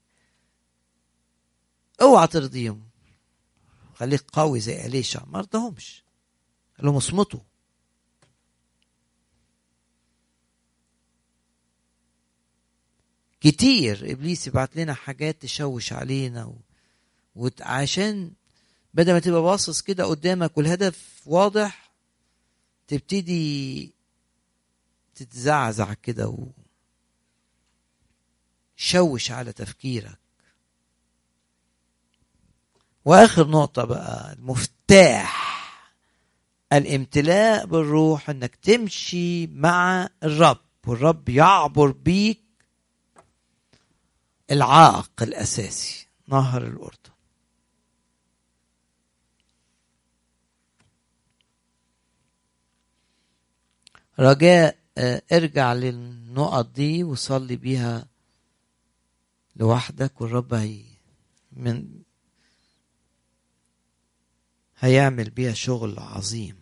اوعى ترضيهم، خليك قوي زي أليشع، ما رضاهمش، قال لهم اصمتوا. كتير ابليس يبعت لنا حاجات تشوش علينا وعشان بدل ما تبقى باصص كده قدامك والهدف واضح، تبتدي تتزعزع كده وشوش على تفكيرك. واخر نقطة بقى، المفتاح الامتلاء بالروح، انك تمشي مع الرب والرب يعبر بيك العائق الاساسي، نهر الاردن. رجاء ارجع للنقط دي وصلي بيها لوحدك، والرب هيعمل بيها شغل عظيم.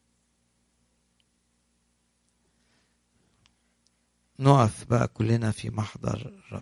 نقف بقى كلنا في محضر الرب.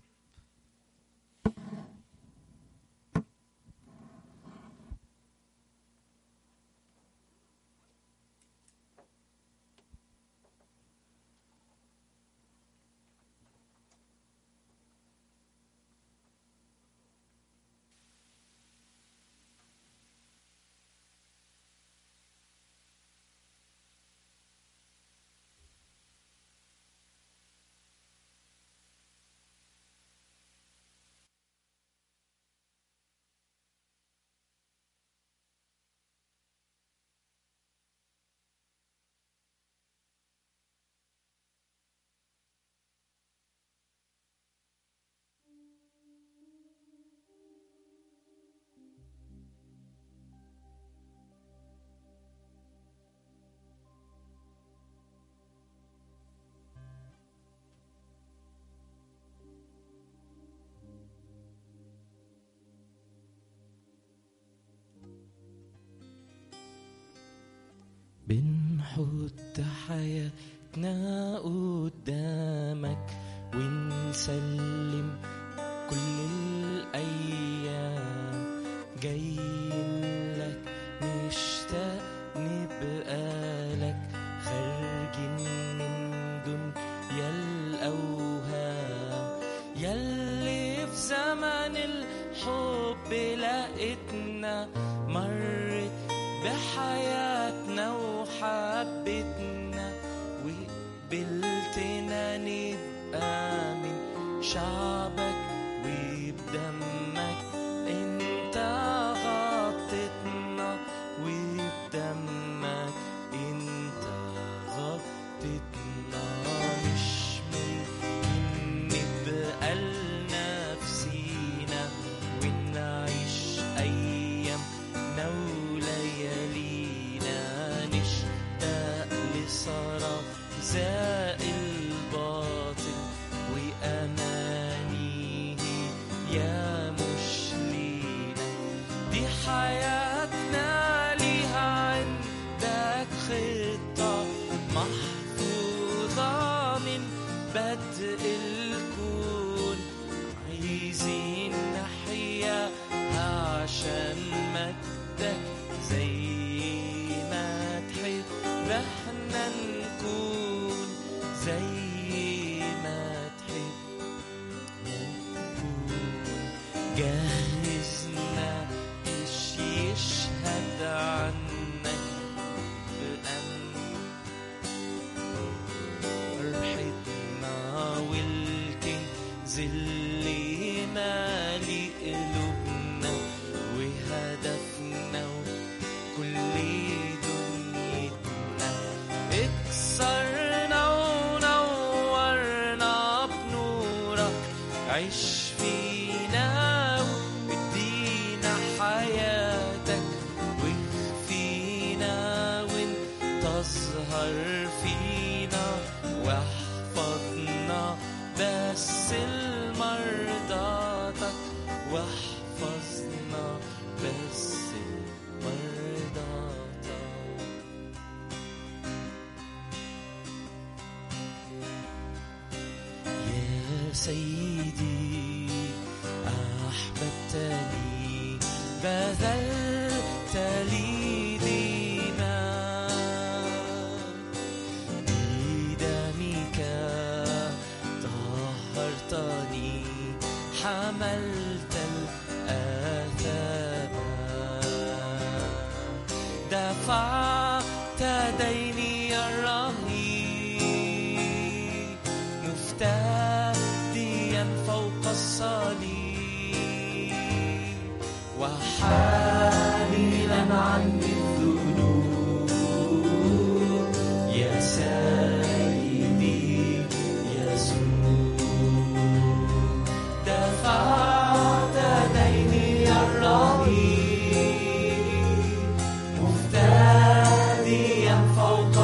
بنحط حياتنا قدامك ونسلم كل الأيام، جايين لك نشتاق نبقى لك، خارجين من دنيا الأوهام، يلي في زمن الحب لقيتنا، مرت بحياتنا وحبتنا، وقبلتنا نبقى من شعبك، وبدمك انت غطتنا، وبدمك انت غطتنا. مش ممكن نبقى لنفسينا ونعيش ايامنا وليالينا، نشتاق لسراب زاق الباطل وأمانيه يا مش لينا، دي حياتنا ليها عندك خطة محفوظة من بدء الكون، عايزين نحياها عشان مجدك، زي ما تحب احنا نكون، زي ما تحب نكون. جهزنا إيش يشهد عنك بأن فرحتنا والكنز اللي مالي قلوبنا وهدفنا وكل دنيتنا، اكسرنا ونورنا بنورك، عيش فينا وادينا حياتك، واخفينا وانت اظهر فينا، واحفظنا بس لمرضاتك، واحفظنا بس لمرضاتك. يا سيدي أحببتني، بذلت لي دماء، بدمك طهرتني، حملت الآثام، دفعت ديني الرهيب، مفتديا فوق الصليب، وحاملا عني الذنوب، يا سيدي يسوع، دفعت ديني الرهيب، مفتديا فوق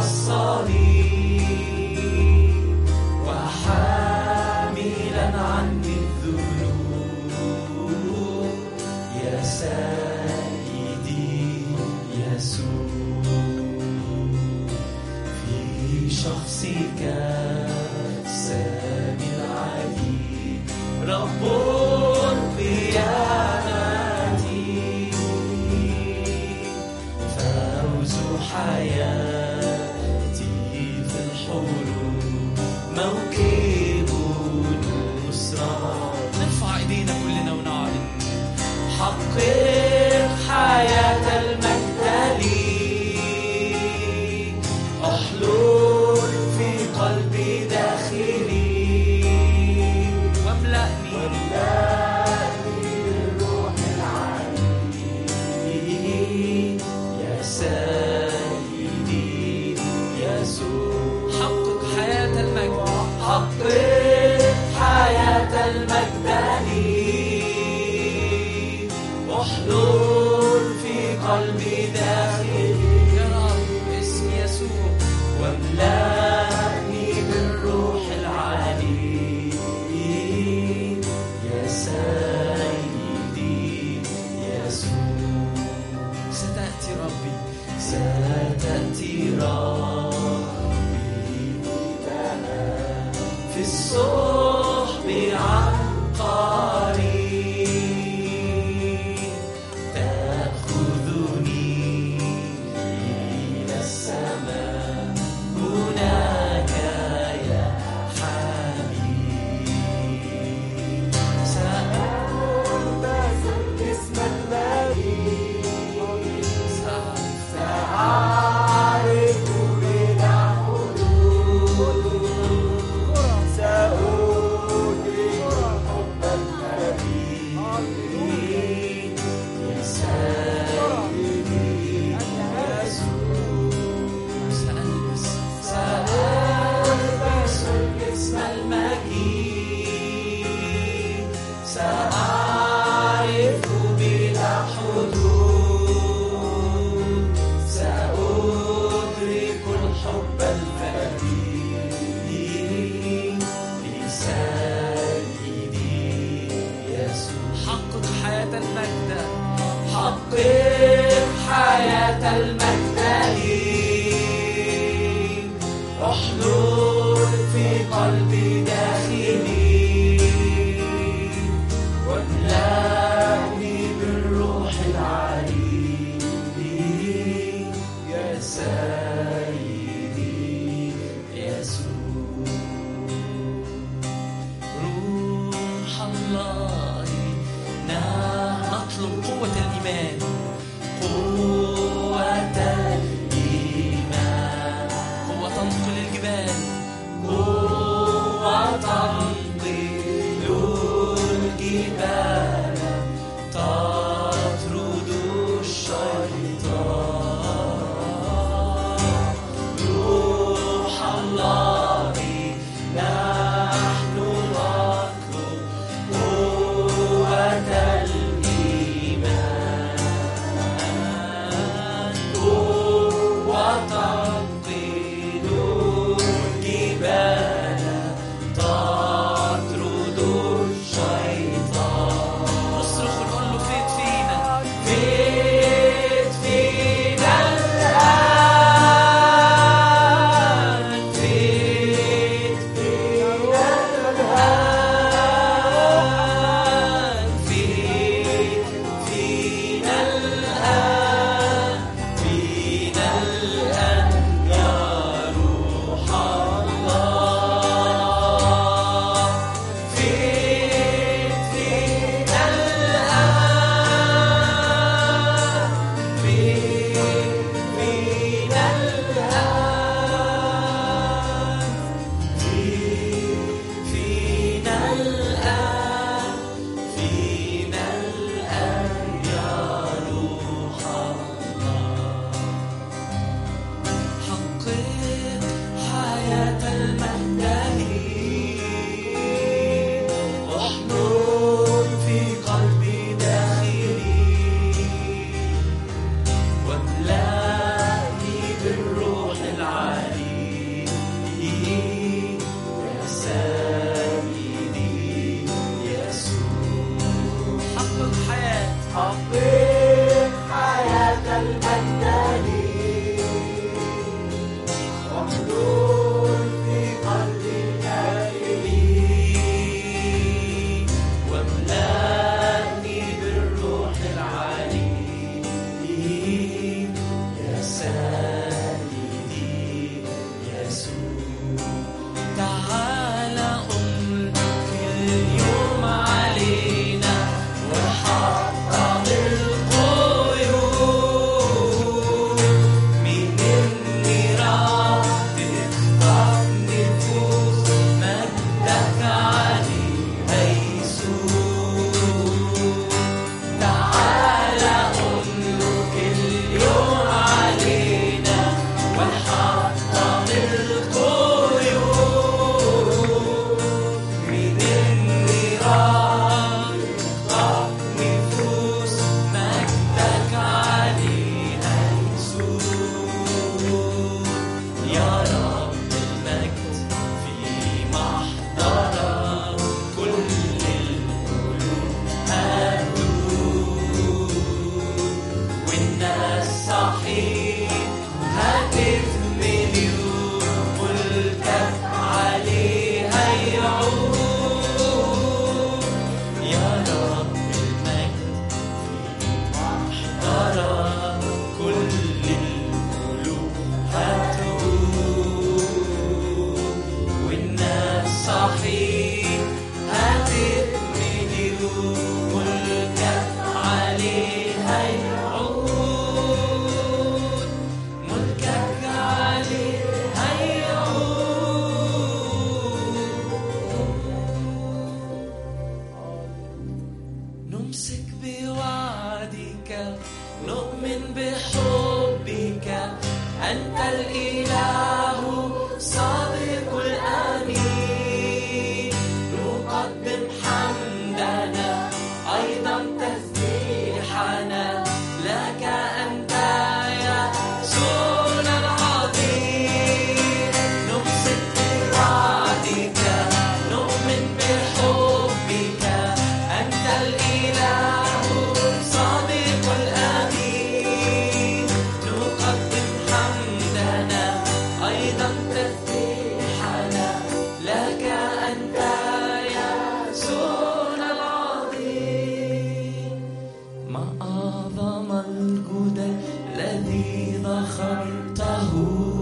الصليب، وحاملا عني الذنوب، يا سيدي يسوع. في شخصك السامي العليم، رب قيامتي، فوز حياتي في الحروب، موكب نصرة. نرفع ايدينا كلنا ونعلن، حقق حياة المجد لي، احلل في قلبي داخلي، واملأني بالروح العلي، يا سيدي يسوع. حقق حياة المجد، حقق حياة المجد لي، احلل في قلبي داخلي، يا رب اسم يسوع، واملأني بالروح العلي، يا سيدي يسوع. ستأتي ربي، ستأتي تأتي في الصحب عن قريب تأخذني إلى السماء هناك يا حبيب سألبس اسم المجيد سأعرف بلا حدود حياة المجد لي احضر في قلبي داخلي واملأني بالروح العلي يا سيدي يسوع روح الله نطلب قوة الإيمان قوة الإيمان قوة تنقل الجبال قوة تنقل الجبال تطرد الشيطان روح الله نحن نطلب قوة فيت نؤمن بحبك أنت الإله صادق الأمين نقدم حمدنا أيضا تسبيحنا لك أنت يا سونا العظيم نمسك بوعدك نؤمن بحبك أنت الإله صادق الأمين نقدم حمدنا أيضا تسبيحنا لك أنت يا سونا العظيم ما أعظم الجود الذي ذخرته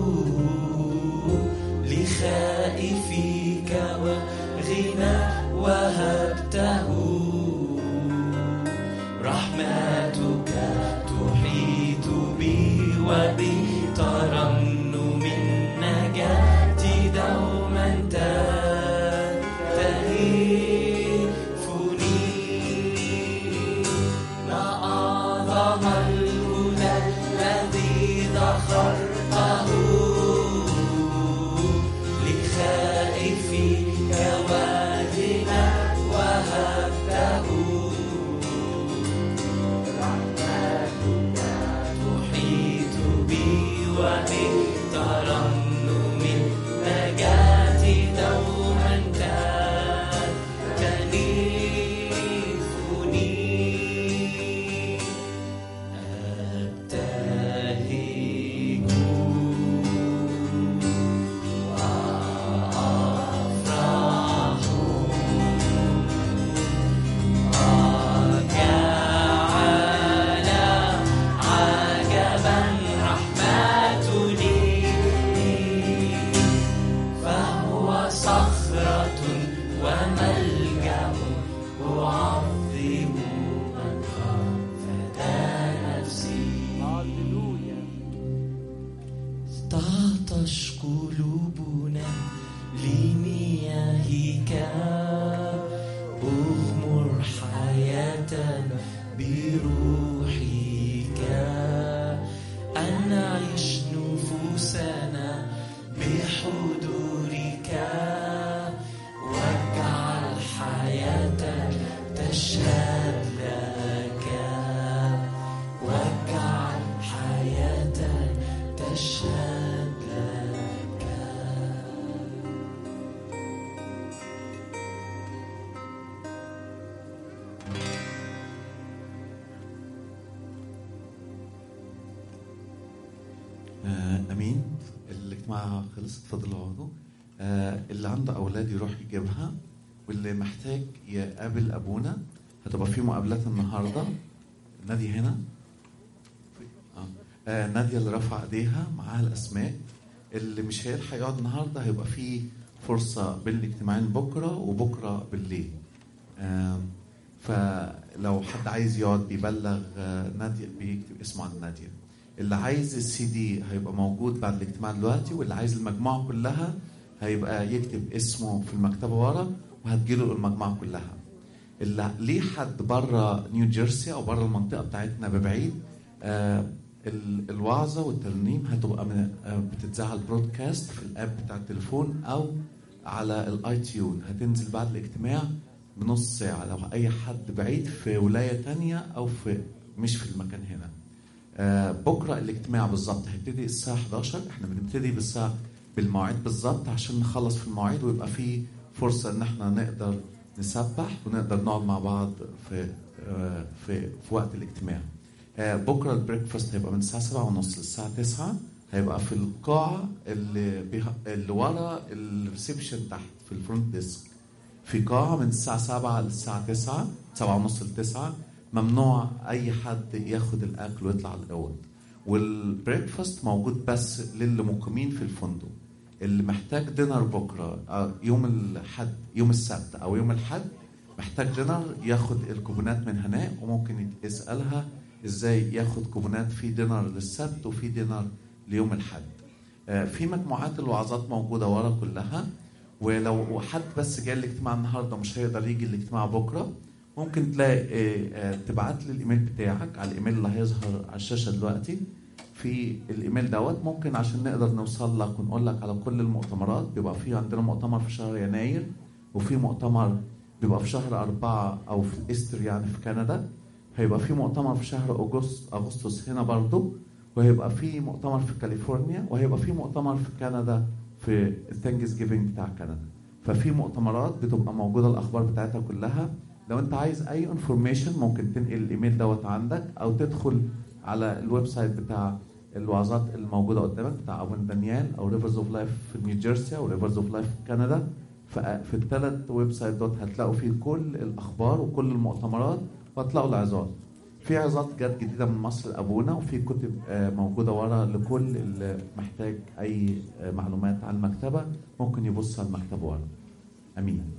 لخائفيك وغنى وهبته رحمتك تحيط بي وبترنم النجاة دوما تهيفني ما أعظم الهدى الذي ذخرته لخائفيك وغنى وهبته تحيط بي وبترنم النجاة دوما تنيفني أبتهج وأفرح وجعل عجبا رحمتني فهو صخرة وملجأ أعظم من فدى نفسي تعطش قلوبنا لمياهك اغمر حياتنا بروحك أنعش نفوسنا بحضورك واجعل حياتنا تشهد لك واجعل حياتنا تشهد لك امين. الاجتماع خلص، اتفضلوا اقعدوا. اللي عنده اولاد يروح يجيبها، واللي محتاج يقابل ابونا هتبقى في مقابلات النهارده. نادية هنا. نادية اللي رفع ايديها معاها الاسماء. اللي مش هيلحق يقعد النهارده هيبقى في فرصه بين الاجتماعين بكره وبكره بالليل. فلو حد عايز يقعد بيبلغ نادية، بيكتب اسمه عند نادية. اللي عايز السي دي هيبقى موجود بعد الاجتماع دلوقتي، واللي عايز المجموعه كلها هيبقى يكتب اسمه في المكتبه ورا وهتجيله المجموعه كلها. اللي ليه حد بره نيو جيرسي او بره المنطقه بتاعتنا ببعيد، الوعظه والترنيم هتبقى بتتذاع البرودكاست في الاب بتاع التليفون او على الاي تيون. هتنزل بعد الاجتماع بنص ساعه لو اي حد بعيد في ولايه تانية او في مش في المكان هنا. بكره الاجتماع بالظبط هيبتدي الساعه 11. احنا بنبتدي بالمواعيد بالظبط عشان نخلص في المواعيد ويبقى في فرصه ان احنا نقدر نسبح ونقدر نقعد مع بعض في وقت الاجتماع. بكره البريكفاست هيبقى من الساعه 7:30 للساعه 9. هيبقى في القاعه اللي ورا الريسبشن تحت في الفرونت ديسك، في قاعه من الساعه 7 للساعه 9، 7:30 ل9. ممنوع اي حد ياخد الاكل ويطلع الاوض. والبريكفاست موجود بس للي مقيمين في الفندق. اللي محتاج دينر بكره يوم السبت او يوم الاحد محتاج دينر ياخد الكوبونات من هناك، وممكن يسالها ازاي ياخد كوبونات في دينر للسبت وفي دينر ليوم الاحد. في مجموعات الوعظات موجوده ورا كلها. ولو حد بس جاي الاجتماع النهارده مش هيقدر يجي الاجتماع بكره، ممكن تلاقي تبعت لي الايميل بتاعك على الايميل اللي هيظهر على الشاشه دلوقتي. في الايميل دوت ممكن عشان نقدر نوصل لك ونقول لك على كل المؤتمرات. بيبقى في عندنا مؤتمر في شهر يناير، وفي مؤتمر بيبقى في شهر 4 او في الايستر يعني في كندا. هيبقى في مؤتمر في شهر اغسطس هنا برضو، وهيبقى في مؤتمر في كاليفورنيا، وهيبقى في مؤتمر في كندا في الثانكس جيفنج بتاع كندا. ففي مؤتمرات بتبقى موجوده الاخبار بتاعتها كلها. لو انت عايز اي انفورميشن ممكن تنقل الايميل دوت عندك، او تدخل على الويب سايت بتاع الوعظات الموجوده قدامك بتاع ابو دانيال او ريفرز اوف لايف في نيوجيرسي او ريفرز اوف لايف في كندا. في الثلاث ويب سايت دوت هتلاقوا فيه كل الاخبار وكل المؤتمرات، وهتلاقوا العظات. في عظات جت جديده من مصر لابونا، وفي كتب موجوده ورا لكل اللي محتاج اي معلومات عن المكتبه ممكن يبص على المكتبه ورا. امين.